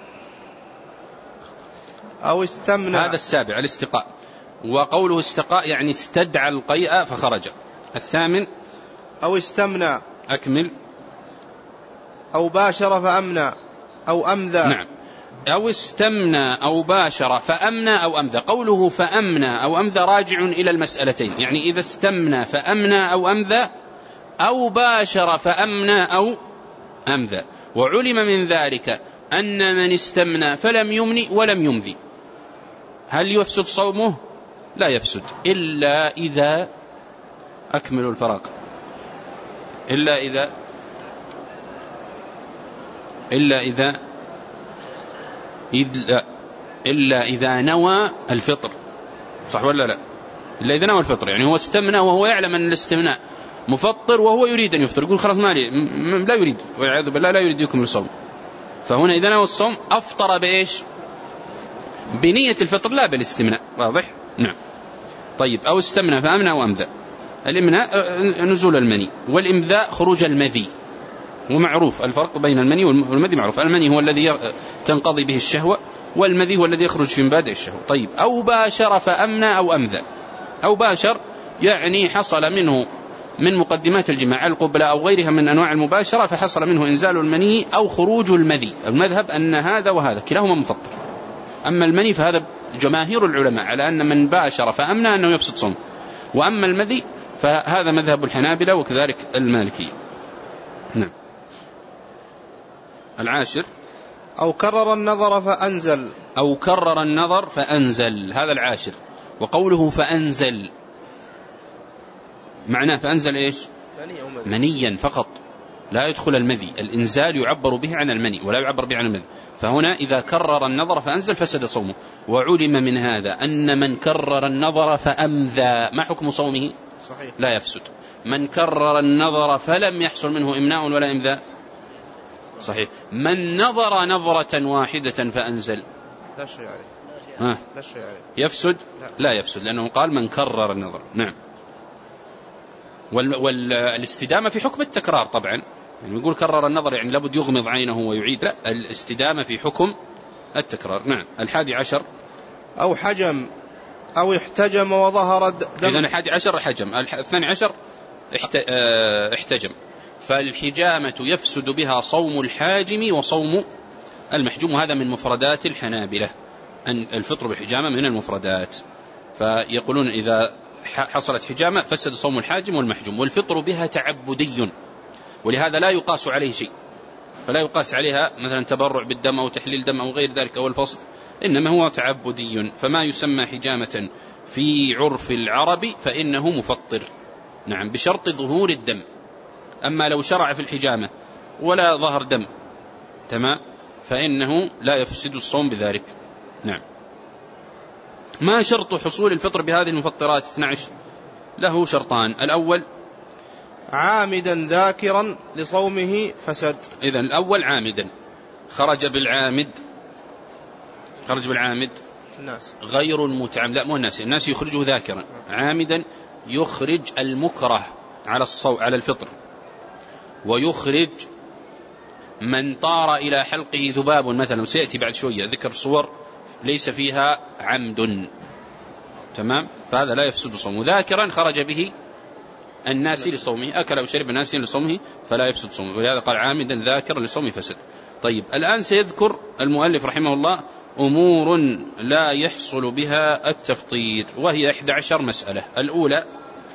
أو استمنع، هذا السابع الاستقاء، وقوله استقاء يعني استدعى القيء فخرج. الثامن أو استمنع، أكمل. أو باشر فأمنع أو أمذى. نعم، أو استمنى أو باشر فأمنى أو أمذى. قوله فأمنى أو أمذى راجع إلى المسألتين، يعني إذا استمنى فأمنى أو أمذى، أو باشر فأمنى أو أمذى. وعلم من ذلك أن من استمنى فلم يمني ولم يمذي هل يفسد صومه؟ لا يفسد، إلا إذا أكملوا الفراق، إلا إذا نوى الفطر، صح ولا لا؟ إلا إذا نوى الفطر، يعني هو استمنى وهو يعلم أن الاستمناء مفطر وهو يريد أن يفطر، يقول خلاص مالي، لا يريد، والعياذ بالله لا يريد يكمل الصوم. فهنا إذا نوى الصوم أفطر بإيش؟ بنية الفطر لا بالاستمناء، واضح؟ نعم. طيب، أو استمنى فأمنى وأمذى. الإمناء نزول المني، والإمذاء خروج المذي، ومعروف الفرق بين المني والمذي معروف. المني هو الذي تنقضي به الشهوة، والمذي هو الذي يخرج في مبادئ الشهوة. طيب، أو باشر فأمنى أو أمذى. أو باشر يعني حصل منه من مقدمات الجماع القبلة أو غيرها من أنواع المباشرة، فحصل منه إنزال المني أو خروج المذي. المذهب أن هذا وهذا كلاهما مفطر. أما المني فهذا جماهير العلماء على أن من باشر فأمنى أنه يفسد صوم، وأما المذي فهذا مذهب الحنابلة وكذلك المالكي. نعم. العاشر أو كرر النظر فأنزل. أو كرر النظر فأنزل، هذا العاشر. وقوله فأنزل معناه فأنزل إيش؟ منيا فقط، لا يدخل المذي. الإنزال يعبر به عن المني ولا يعبر به عن المذي. فهنا إذا كرر النظر فأنزل فسد صومه. وعلم من هذا أن من كرر النظر فأمذى ما حكم صومه؟ صحيح، لا يفسد. من كرر النظر فلم يحصل منه إمناء ولا إمذاء؟ صحيح. من نظر نظرة واحدة فأنزل لا شيء عليه، يفسد؟ لا يفسد، لأنه قال من كرر النظر. نعم. والاستدامة في حكم التكرار طبعا، يعني يقول كرر النظر يعني لابد يغمض عينه ويعيد، لا، الاستدامة في حكم التكرار. نعم. 11 أو حجم أو احتجم وظهر دم. إذن 11 حجم، 12 احتجم. فالحجامة يفسد بها صوم الحاجم وصوم المحجوم، وهذا من مفردات الحنابلة، أن الفطر بالحجامة من المفردات. فيقولون إذا حصلت حجامة فسد صوم الحاجم والمحجوم، والفطر بها تعبدي، ولهذا لا يقاس عليه شيء، فلا يقاس عليها مثلا تبرع بالدم أو تحليل دم أو غير ذلك أو الفصل، إنما هو تعبدي. فما يسمى حجامة في عرف العرب فإنه مفطر، نعم، بشرط ظهور الدم. أما لو شرع في الحجامة ولا ظهر دم، تمام، فإنه لا يفسد الصوم بذلك. نعم. ما شرط حصول الفطر بهذه المفطرات 12؟ له شرطان. الأول عامدا ذاكرا لصومه فسد. إذن الأول عامدا، خرج بالعامد الناس غير المتعمد، لا مو الناس يخرجه ذاكرا. عامدا يخرج المكره على الفطر، ويخرج من طار إلى حلقه ذباب مثلا، وسيأتي بعد شوية ذكر صور ليس فيها عمد، تمام، فهذا لا يفسد صومه. ذاكرا خرج به الناس لصومه، أكل أو شرب الناس لصومه فلا يفسد صومه، ولهذا قال عامدا ذاكرا لصومه فسد. طيب الآن سيذكر المؤلف رحمه الله أمور لا يحصل بها التفطير، وهي 11 مسألة. الأولى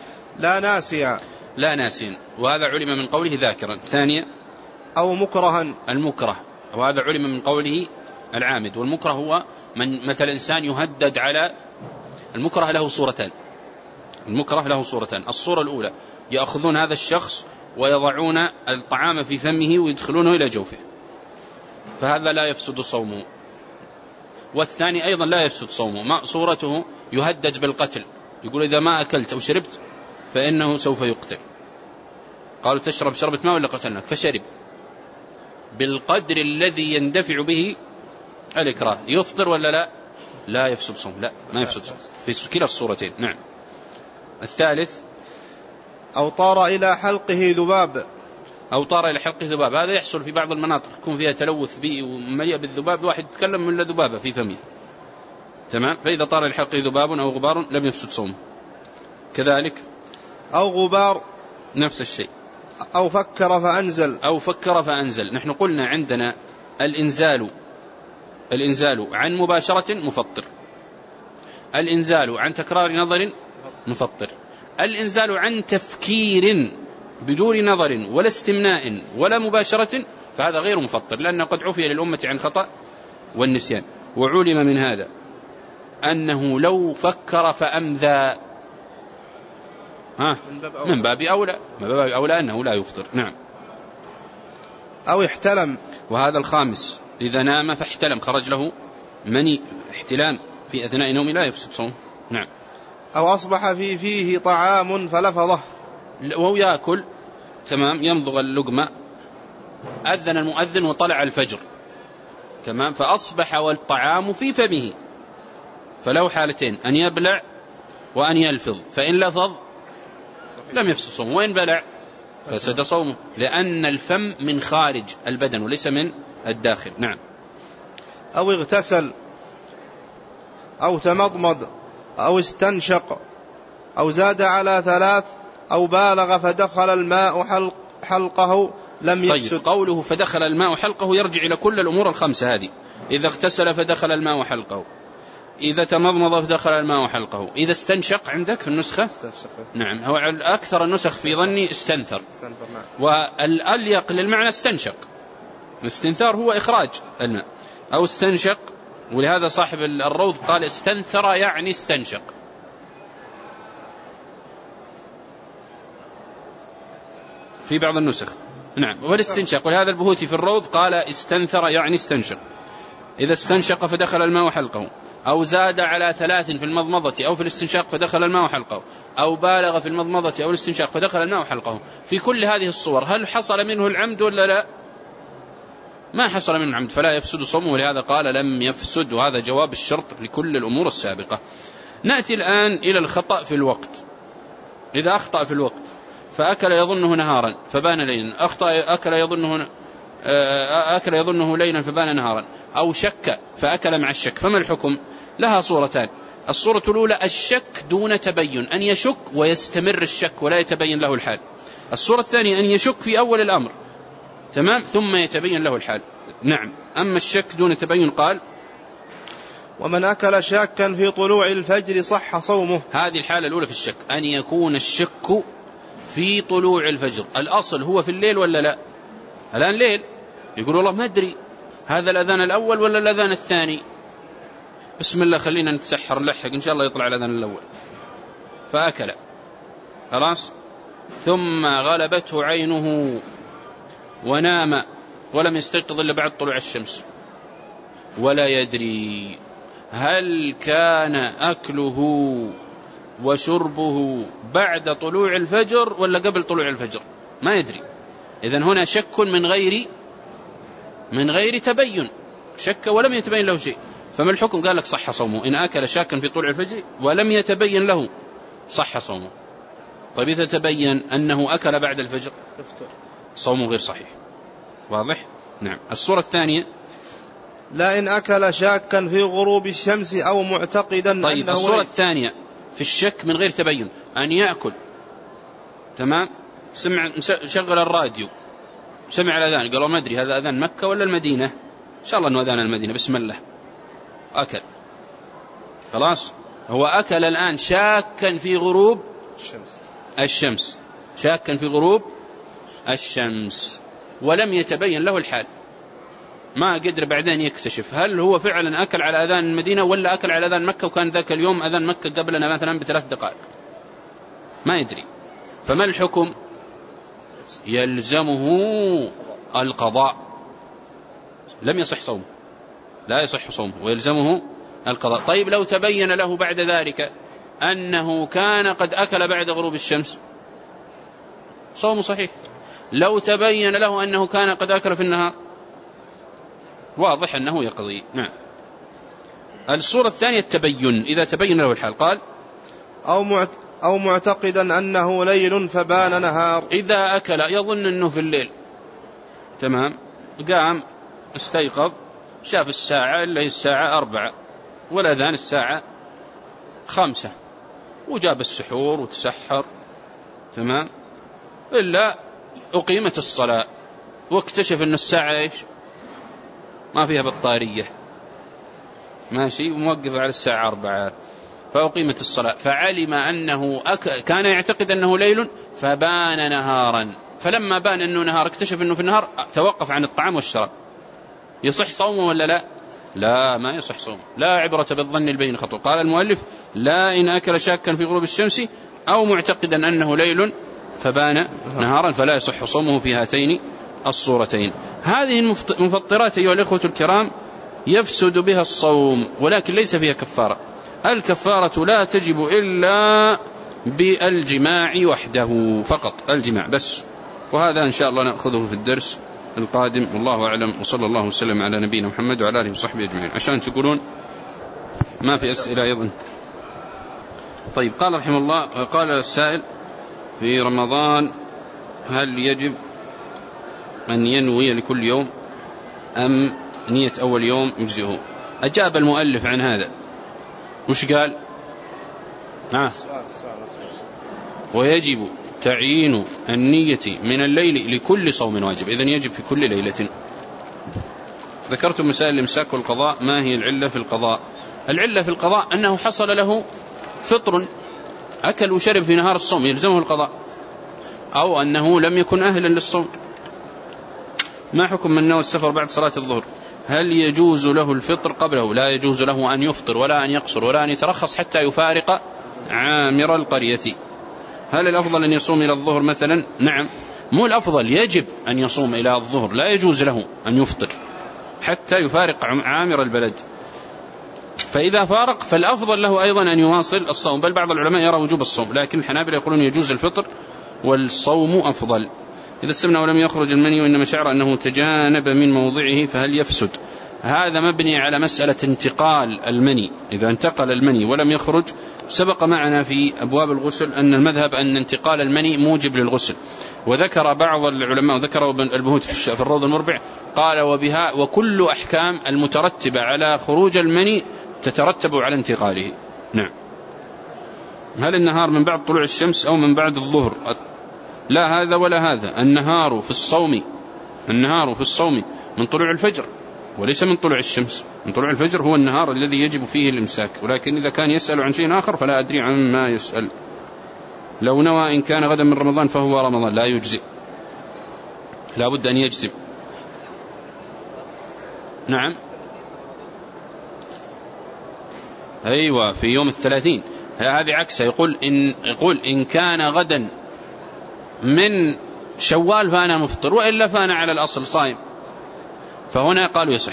لا ناسيا، وهذا علم من قوله ذاكرا. ثانيا أو مكرها، المكره، وهذا علم من قوله العامد. والمكره هو من مثل إنسان يهدد على المكره له صورتان. الصورة الأولى يأخذون هذا الشخص ويضعون الطعام في فمه ويدخلونه إلى جوفه، فهذا لا يفسد صومه. والثاني أيضا لا يفسد صومه، ما صورته يهدد بالقتل، يقول إذا ما أكلت أو شربت فإنه سوف يقتل. قالوا تشرب شربة ماء ولا قتلناك؟ فشرب بالقدر الذي يندفع به الإكراه. يفطر ولا لا؟ لا يفسد صوم، لا ما يفسد صوم في كلا الصورتين. نعم. الثالث أو طار إلى حلقه ذباب، هذا يحصل في بعض المناطق يكون فيها تلوث بيئي ومليء بالذباب، واحد يتكلم من ذبابة في فمه، تمام، فإذا طار إلى حلقه ذباب أو غبار لم يفسد صومه. كذلك أو غبار نفس الشيء. أو فكر فأنزل. نحن قلنا عندنا الإنزال عن مباشرة مفطر، الإنزال عن تكرار نظر مفطر، الإنزال عن تفكير بدون نظر ولا استمناء ولا مباشرة فهذا غير مفطر، لأنه قد عفي للأمة عن خطأ والنسيان. وعلم من هذا أنه لو فكر فأمذى من باب أولى أنه لا يفطر. نعم. أو احتلم، وهذا الخامس، إذا نام فاحتلم خرج له مني، احتلام في أثناء نومه لا يفسد صوم. نعم. أو أصبح في فيه طعام فلفظه، وهو يأكل، تمام، يمضغ اللقمة، أذن المؤذن وطلع الفجر، تمام، فأصبح والطعام في فمه، فله حالتين، أن يبلع وأن يلفظ، فإن لفظ لم يفسد صومه، وإن بلع فسد صومه، لأن الفم من خارج البدن وليس من الداخل. نعم. أو اغتسل أو تمضمض أو استنشق أو زاد على 3 أو بالغ فدخل الماء حلقه لم يفسد. طيب، قوله فدخل الماء حلقه يرجع إلى كل الأمور الخمسة هذه. إذا اغتسل فدخل الماء حلقه، إذا تمضمض فدخل الماء حلقه، إذا استنشق عندك في النسخة نعم، هو أكثر النسخ في ظني استنثر، والأليق للمعنى استنشق. الاستنثار هو إخراج الماء، أو استنشق، ولهذا صاحب الروض قال استنثر يعني استنشق. في بعض النسخ نعم، والاستنشاق، ولهذا البهوتي في الروض قال استنثر يعني استنشق. إذا استنشق فدخل الماء حلقه، أو زاد على 3 في المضمضة أو في الاستنشاق فدخل الماء حلقه، أو بالغ في المضمضة أو الاستنشاق فدخل الماء حلقه. في كل هذه الصور هل حصل منه العمد ولا لا؟ ما حصل منه العمد، فلا يفسد صومه، ولهذا قال لم يفسد، وهذا جواب الشرط لكل الأمور السابقة. نأتي الآن إلى الخطأ في الوقت. إذا أخطأ في الوقت فأكل يظنه نهارا فبان ليلا، أكل يظنه ليلا فبان نهارا، أو شك فأكل مع الشك، فما الحكم؟ لها صورتان. الصورة الأولى الشك دون تبين، أن يشك ويستمر الشك ولا يتبين له الحال. الصورة الثانية أن يشك في أول الأمر، تمام، ثم يتبين له الحال. نعم. أما الشك دون تبين قال ومن أكل شاكا في طلوع الفجر صح صومه. هذه الحالة الأولى في الشك، أن يكون الشك في طلوع الفجر. الأصل هو في الليل ولا لا؟ الآن ليل، يقول والله ما أدري هذا الأذان الأول ولا الأذان الثاني، بسم الله خلينا نتسحر نلحق إن شاء الله يطلع الأذان الأول، فأكل خلاص، ثم غلبته عينه ونام ولم يستيقظ إلا بعد طلوع الشمس، ولا يدري هل كان أكله وشربه بعد طلوع الفجر ولا قبل طلوع الفجر؟ ما يدري. إذن هنا شك من غير تبين، شك ولم يتبين له شيء، فما الحكم؟ قال لك صح صومه إن أكل شاكا في طلوع الفجر ولم يتبين له، صح صومه. طيب إذا تبين أنه أكل بعد الفجر صومه غير صحيح. واضح؟ نعم. الصورة الثانية: لا إن أكل شاكا في غروب الشمس أو معتقدا. طيب الصورة الثانية في الشك من غير تبين، أن يأكل تمام، شغل الراديو، سمع الأذان، قالوا ما أدري هذا أذان مكة ولا المدينة، إن شاء الله أنه أذان المدينة، بسم الله، أكل، خلاص هو أكل الآن شاكا في غروب الشمس، شاكا في غروب الشمس ولم يتبين له الحال، ما قدر بعدين يكتشف هل هو فعلا أكل على أذان المدينة ولا أكل على أذان مكة، وكان ذاك اليوم أذان مكة قبلنا مثلا ب3 دقائق، ما يدري. فما الحكم؟ يلزمه القضاء، لم يصح صومه، لا يصح صومه ويلزمه القضاء. طيب لو تبين له بعد ذلك أنه كان قد أكل بعد غروب الشمس، صومه صحيح. لو تبين له أنه كان قد أكل في النهار، واضح أنه يقضي. نعم. الصورة الثانية التبين، إذا تبين له الحال، قال: أو معتقدا أنه ليل فبان نهار. إذا أكل يظن أنه في الليل، تمام، قام استيقظ شاف الساعة اللي هي الساعة 4 والأذان الساعة 5 وجاب السحور وتسحر، تمام، إلا أقيمت الصلاة واكتشف أن الساعة إيش؟ ما فيها بطارية، ماشي، وموقف على الساعة 4، فأقيمت الصلاة، فعلم أنه كان يعتقد أنه ليل فبان نهارا، فلما بان أنه نهار اكتشف أنه في النهار، توقف عن الطعام والشراب، يصح صومه ولا لا؟ لا، ما يصح صومه، لا عبرة بالظن البين خطأ. قال المؤلف: لا إن أكل شاكا في غروب الشمس أو معتقدا أنه ليل فبان نهارا فلا يصح صومه في هاتين الصورتين. هذه المفطرات أيها الإخوة الكرام يفسد بها الصوم، ولكن ليس فيها كفارة. الكفارة لا تجب إلا بالجماع وحده فقط، الجماع بس. وهذا إن شاء الله نأخذه في الدرس القادم، والله أعلم، وصلى الله وسلم على نبينا محمد وعلى آله وصحبه أجمعين. عشان تقولون ما في أسئلة أيضا. طيب، قال رحمه الله، قال السائل: في رمضان هل يجب أن ينوي لكل يوم أم نية أول يوم يجزئه؟ أجاب المؤلف عن هذا، وش قال؟ ويجب تعيين النية من الليل لكل صوم واجب، إذن يجب في كل ليلة. ذكرت مسائل الإمساك والقضاء. ما هي العلة في القضاء؟ العلة في القضاء أنه حصل له فطر، أكل وشرب في نهار الصوم، يلزمه القضاء، أو أنه لم يكن أهلا للصوم. ما حكم من نوى السفر بعد صلاة الظهر؟ هل يجوز له الفطر قبله؟ لا يجوز له أن يفطر ولا أن يقصر ولا أن يترخص حتى يفارق عامر القرية. هل الأفضل أن يصوم إلى الظهر مثلا؟ نعم، مو الأفضل، يجب أن يصوم إلى الظهر، لا يجوز له أن يفطر حتى يفارق عامر البلد. فإذا فارق فالأفضل له أيضا أن يواصل الصوم، بل بعض العلماء يرى وجوب الصوم، لكن الحنابلة يقولون يجوز الفطر والصوم أفضل. إذا استمنى ولم يخرج المني وإنما شعر أنه تجانب من موضعه فهل يفسد؟ هذا مبني على مسألة انتقال المني. إذا انتقل المني ولم يخرج، سبق معنا في أبواب الغسل أن المذهب أن انتقال المني موجب للغسل، وذكر بعض العلماء، وذكر ابن البهوت في الروض المربع، قال: وبها وكل أحكام المترتبة على خروج المني تترتب على انتقاله. نعم. هل النهار من بعد طلوع الشمس أو من بعد الظهر؟ لا هذا ولا هذا، النهار في الصوم من طلوع الفجر وليس من طلوع الشمس. من طلوع الفجر هو النهار الذي يجب فيه الإمساك، ولكن إذا كان يسأل عن شيء آخر فلا أدري عما يسأل. لو نوى إن كان غدا من رمضان فهو رمضان، لا يجزئ، لا بد أن يجزم. نعم، أيوة، في يوم 30. هذه عكسه، يقول إن كان غدا من شوال فأنا مفطر، وإلا فأنا على الأصل صائم، فهنا قالوا يصح.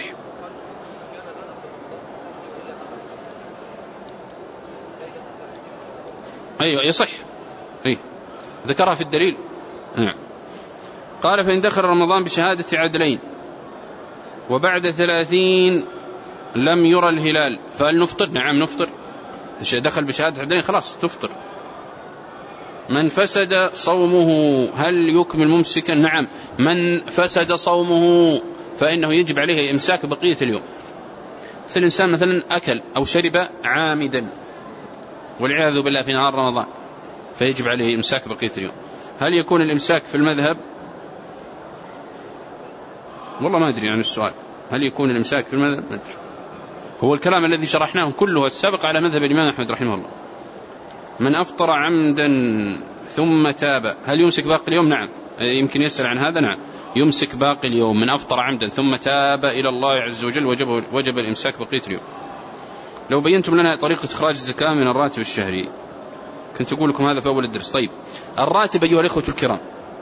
أيوة يصح، أي ذكرها في الدليل. نعم. قال فإن دخل رمضان بشهادة عدلين وبعد 30 لم يرى الهلال فهل نفطر؟ نعم نفطر. دخل بشهادة عدلين خلاص تفطر. من فسد صومه هل يكمل ممسكا؟ نعم. من فسد صومه فإنه يجب عليه إمساك بقية اليوم. الإنسان مثلا أكل أو شرب عامدا والعياذ بالله في نهار رمضان فيجب عليه إمساك بقية اليوم. هل يكون الإمساك في المذهب؟ والله ما أدري عن السؤال. هل يكون الإمساك في المذهب؟ ما أدري. هو الكلام الذي شرحناه كله السابق على مذهب الإمام أحمد رحمه الله. من أفطر عمدا ثم تاب هل يمسك باقي اليوم؟ نعم. يمكن يسأل عن هذا. نعم يمسك باقي اليوم. من أفطر عمدا ثم تاب إلى الله عز وجل وجب الإمساك بقية اليوم. لو بينتم لنا طريقة إخراج الزكاة من الراتب الشهري كنت أقول لكم هذا في أول الدرس. طيب الراتب أيها الإخوة الكرام،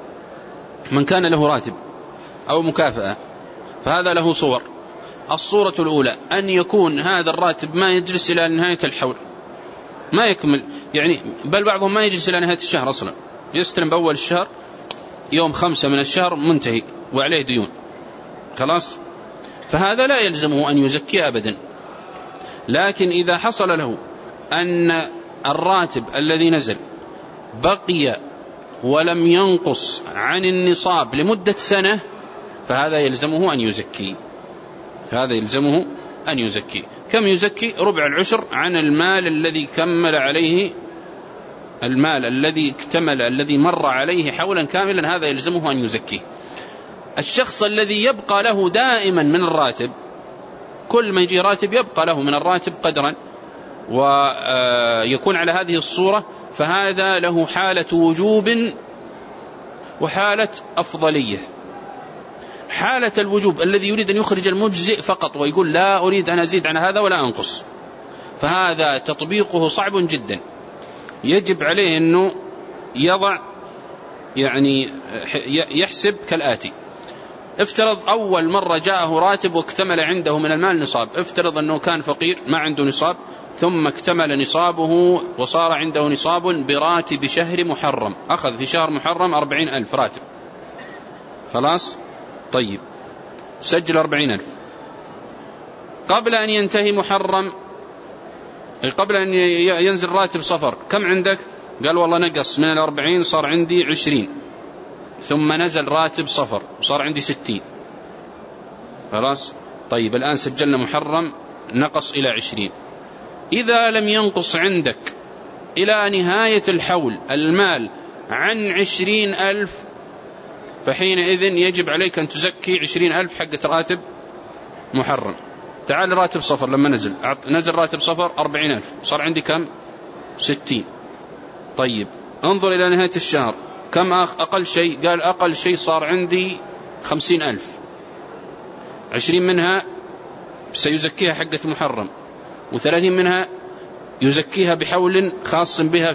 من كان له راتب أو مكافأة فهذا له صور. الصورة الأولى أن يكون هذا الراتب ما يجلس إلى نهاية الحول، ما يكمل، يعني بل بعضهم ما يجلس إلى نهاية الشهر أصلا، يستلم بأول الشهر يوم 5 من الشهر منتهي وعليه ديون خلاص، فهذا لا يلزمه أن يزكي أبدا. لكن إذا حصل له أن الراتب الذي نزل بقي ولم ينقص عن النصاب لمدة سنة فهذا يلزمه أن يزكي. هذا يلزمه أن يزكي. كم يزكي؟ ربع العشر عن المال الذي كمل عليه، المال الذي اكتمل الذي مر عليه حولا كاملا، هذا يلزمه أن يزكيه. الشخص الذي يبقى له دائما من الراتب، كل ما يجي راتب يبقى له من الراتب قدرا ويكون على هذه الصورة، فهذا له حالة وجوب وحالة أفضلية. حالة الوجوب الذي يريد أن يخرج المجزئ فقط ويقول لا أريد أن أزيد عن هذا ولا أنقص، فهذا تطبيقه صعب جدا. يجب عليه أنه يضع يعني يحسب كالآتي: افترض أول مرة جاءه راتب واكتمل عنده من المال نصاب، افترض أنه كان فقير ما عنده نصاب ثم اكتمل نصابه وصار عنده نصاب براتب شهر محرم، أخذ في شهر محرم 40,000 راتب خلاص. طيب سجل 40,000 قبل أن ينتهي محرم، قبل أن ينزل راتب صفر، كم عندك؟ قال والله نقص من 40 صار عندي 20، ثم نزل راتب صفر وصار عندي 60 خلاص. طيب الآن سجلنا محرم نقص إلى 20. إذا لم ينقص عندك إلى نهاية الحول المال عن 20,000 فحينئذ يجب عليك أن تزكي 20,000 حقة راتب محرم. تعال راتب صفر لما نزل راتب صفر 40,000 صار عندي كم؟ 60. طيب انظر إلى نهاية الشهر كم أقل شيء؟ قال أقل شيء صار عندي 50,000، 20 منها سيزكيها حقة محرم و30 منها يزكيها بحول خاص بها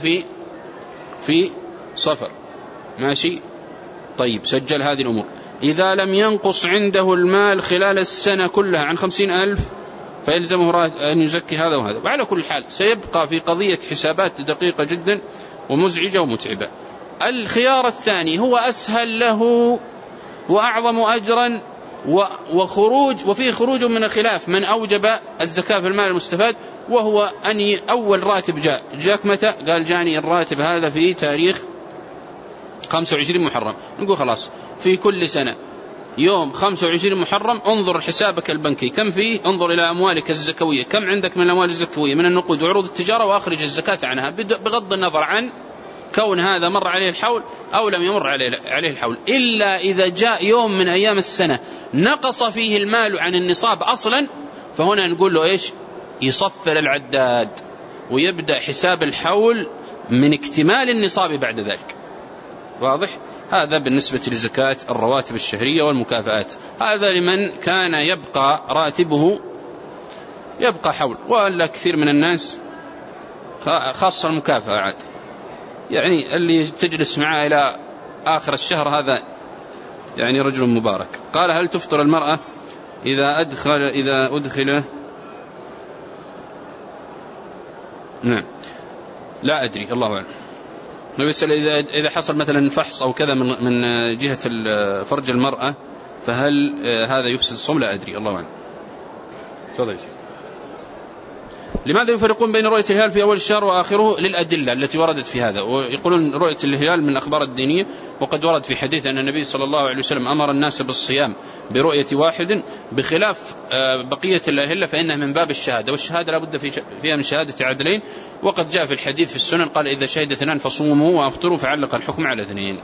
في صفر ماشي. طيب سجل هذه الأمور. إذا لم ينقص عنده المال خلال السنة كلها عن 50,000 فيلزمه أن يزكي هذا وهذا. وعلى كل حال سيبقى في قضية حسابات دقيقة جدا ومزعجة ومتعبة. الخيار الثاني هو أسهل له وأعظم أجرا وفيه خروج من الخلاف من أوجب الزكاة في المال المستفاد، وهو أن أول راتب جاءك متى؟ قال جاني الراتب هذا في تاريخ 25 محرم. نقول خلاص في كل سنة يوم 25 محرم انظر حسابك البنكي كم فيه، انظر إلى أموالك الزكوية كم عندك من الأموال الزكوية من النقود وعروض التجارة وأخرج الزكاة عنها، بغض النظر عن كون هذا مر عليه الحول أو لم يمر عليه الحول. إلا إذا جاء يوم من أيام السنة نقص فيه المال عن النصاب أصلا، فهنا نقول له إيش؟ يصفر العداد ويبدأ حساب الحول من اكتمال النصاب بعد ذلك. واضح؟ هذا بالنسبة لزكاة الرواتب الشهرية والمكافآت. هذا لمن كان يبقى راتبه يبقى حول، ولا كثير من الناس خاصة المكافأة عاد، يعني اللي تجلس معه إلى آخر الشهر هذا يعني رجل مبارك. قال هل تفطر المرأة إذا أدخل نعم لا أدري، الله أعلم. يسأل إذا حصل مثلا فحص أو كذا من جهة فرج المرأة فهل هذا يفسد الصوم؟ لا أدري، الله أعلم. تفضل. لماذا يفرقون بين رؤية الهلال في أول الشهر وآخره؟ للأدلة التي وردت في هذا، ويقولون رؤية الهلال من الأخبار الدينية، وقد ورد في حديث أن النبي صلى الله عليه وسلم أمر الناس بالصيام برؤية واحد، بخلاف بقية الأهلة فإنها من باب الشهادة، والشهادة لا بد فيها من شهادة عدلين، وقد جاء في الحديث في السنن قال إذا شهد اثنان فصوموا وأفطروا، فعلق الحكم على اثنين.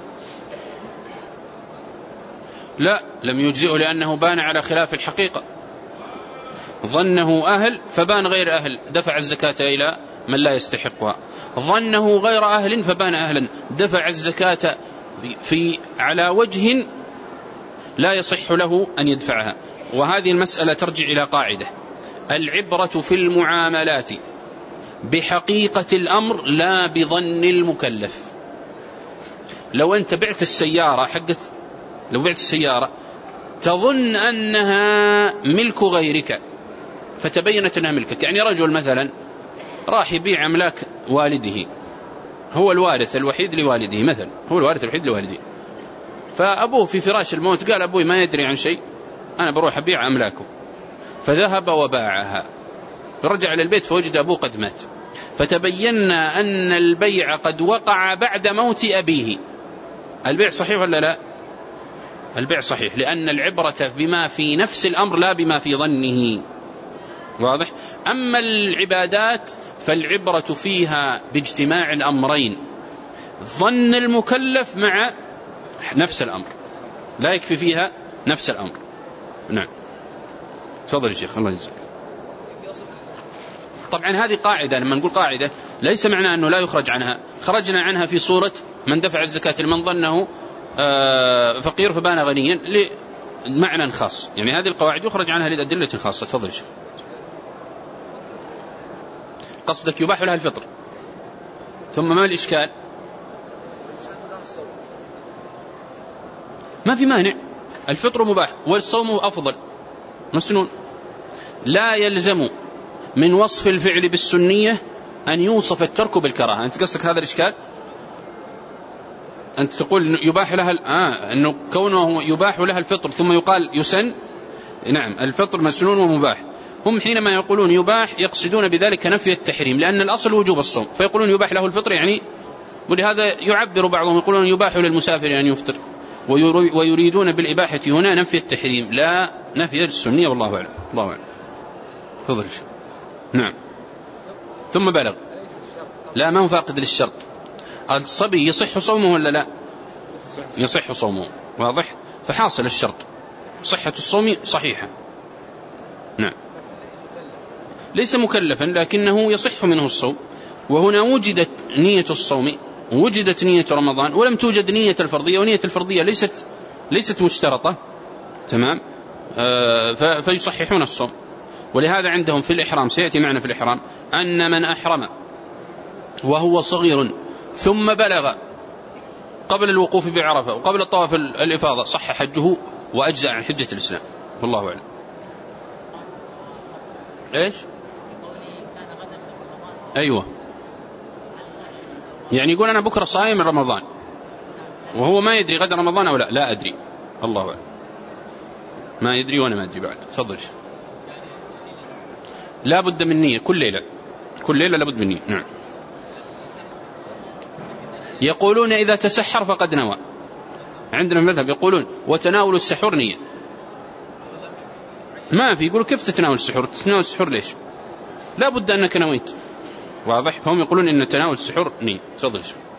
لا، لم يجزئه لأنه بان على خلاف الحقيقة، ظنه أهل فبان غير أهل، دفع الزكاة إلى من لا يستحقها. ظنه غير أهل فبان أهلا، دفع الزكاة على وجه لا يصح له أن يدفعها. وهذه المسألة ترجع إلى قاعدة: العبرة في المعاملات بحقيقة الأمر لا بظن المكلف. لو أنت بعت السيارة لو بعت السيارة تظن أنها ملك غيرك فتبينت أنها ملكك، يعني رجل مثلا راح يبيع أملاك والده، هو الوارث الوحيد لوالده مثلا، هو الوارث الوحيد لوالده، فأبوه في فراش الموت قال أبوي ما يدري عن شيء، أنا بروح أبيع أملاكه، فذهب وباعها، رجع للبيت فوجد أبوه قد مات، فتبينا أن البيع قد وقع بعد موت أبيه. البيع صحيح ولا لا؟ البيع صحيح، لأن العبرة بما في نفس الأمر لا بما في ظنه. واضح؟ أما العبادات فالعبرة فيها باجتماع الأمرين، ظن المكلف مع نفس الأمر، لا يكفي فيها نفس الأمر. نعم. تفضل يا شيخ، الله يجزاك. طبعا هذه قاعدة، لما نقول قاعدة ليس معنى أنه لا يخرج عنها، خرجنا عنها في صورة من دفع الزكاة لمن ظنه فقير فبان غنيا لمعنى خاص، يعني هذه القواعد يخرج عنها للأدلة الخاصة. تفضل يا شيخ. قصدك يباح لها الفطر، ثم ما الإشكال؟ ما في مانع، الفطر مباح والصوم أفضل مسنون. لا يلزم من وصف الفعل بالسنية أن يوصف الترك بالكراهة. أنت قصدك هذا الإشكال؟ أنت تقول يباح لها أنه كونه يباح لها الفطر ثم يقال يسن. نعم، الفطر مسنون ومباح. هم حينما يقولون يباح يقصدون بذلك نفي التحريم، لأن الأصل وجوب الصوم، فيقولون يباح له الفطر يعني، ولهذا يعبر بعضهم يقولون يباح للمسافر أن يفطر، ويريدون بالإباحة هنا نفي التحريم لا نفي السنية، والله أعلم. الله أعلم. تفضل. نعم. ثم بلغ، لا ما هو فاقد للشرط. الصبي يصح صومه ولا لا؟ يصح صومه، واضح، فحاصل الشرط صحة الصوم صحيحة. نعم. ليس مكلفا لكنه يصح منه الصوم، وهنا وجدت نية الصوم، وجدت نية رمضان، ولم توجد نية الفرضية، ونية الفرضية ليست مشترطة. تمام. فيصححون الصوم. ولهذا عندهم في الإحرام، سيأتي معنا في الإحرام، أن من أحرم وهو صغير ثم بلغ قبل الوقوف بعرفة وقبل الطواف الإفاضة صح حجه وأجزأ عن حجة الإسلام، والله أعلم. إيش؟ أيوة، يعني يقول أنا بكرة صايم من رمضان وهو ما يدري غدا رمضان أو لا، لا أدري، الله أعلم، ما يدري وأنا ما أدري بعد. تفضل. لا بد من نية كل ليلة، كل ليلة لا بد من نية. نعم. يقولون إذا تسحر فقد نوى، عندنا المذهب يقولون وتناول السحور نية، ما في يقولوا كيف تتناول السحور؟ تتناول السحور ليش؟ لا بد أنك نويت، واضح. فهم يقولون إن تناول السحور نية. تفضل.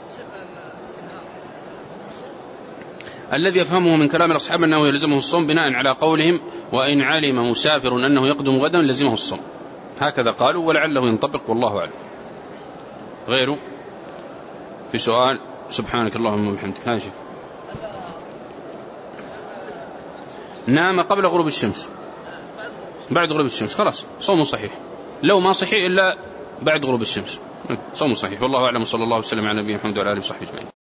الذي يفهمه من كلام الأصحاب أنه يلزمه الصوم بناء على قولهم وإن علم مسافر أنه يقدم غدا لزمه الصوم، هكذا قالوا، ولعله ينطبق، والله أعلم. غيره في سؤال؟ سبحانك اللهم وبحمدك. هاشم نام قبل غروب الشمس، بعد غروب الشمس خلاص صومه صحيح، لو ما صحيح إلا بعد غروب الشمس صومه صحيح، والله أعلم. صلى الله وسلم على نبينا محمد وعلى آله وصحبه أجمعين.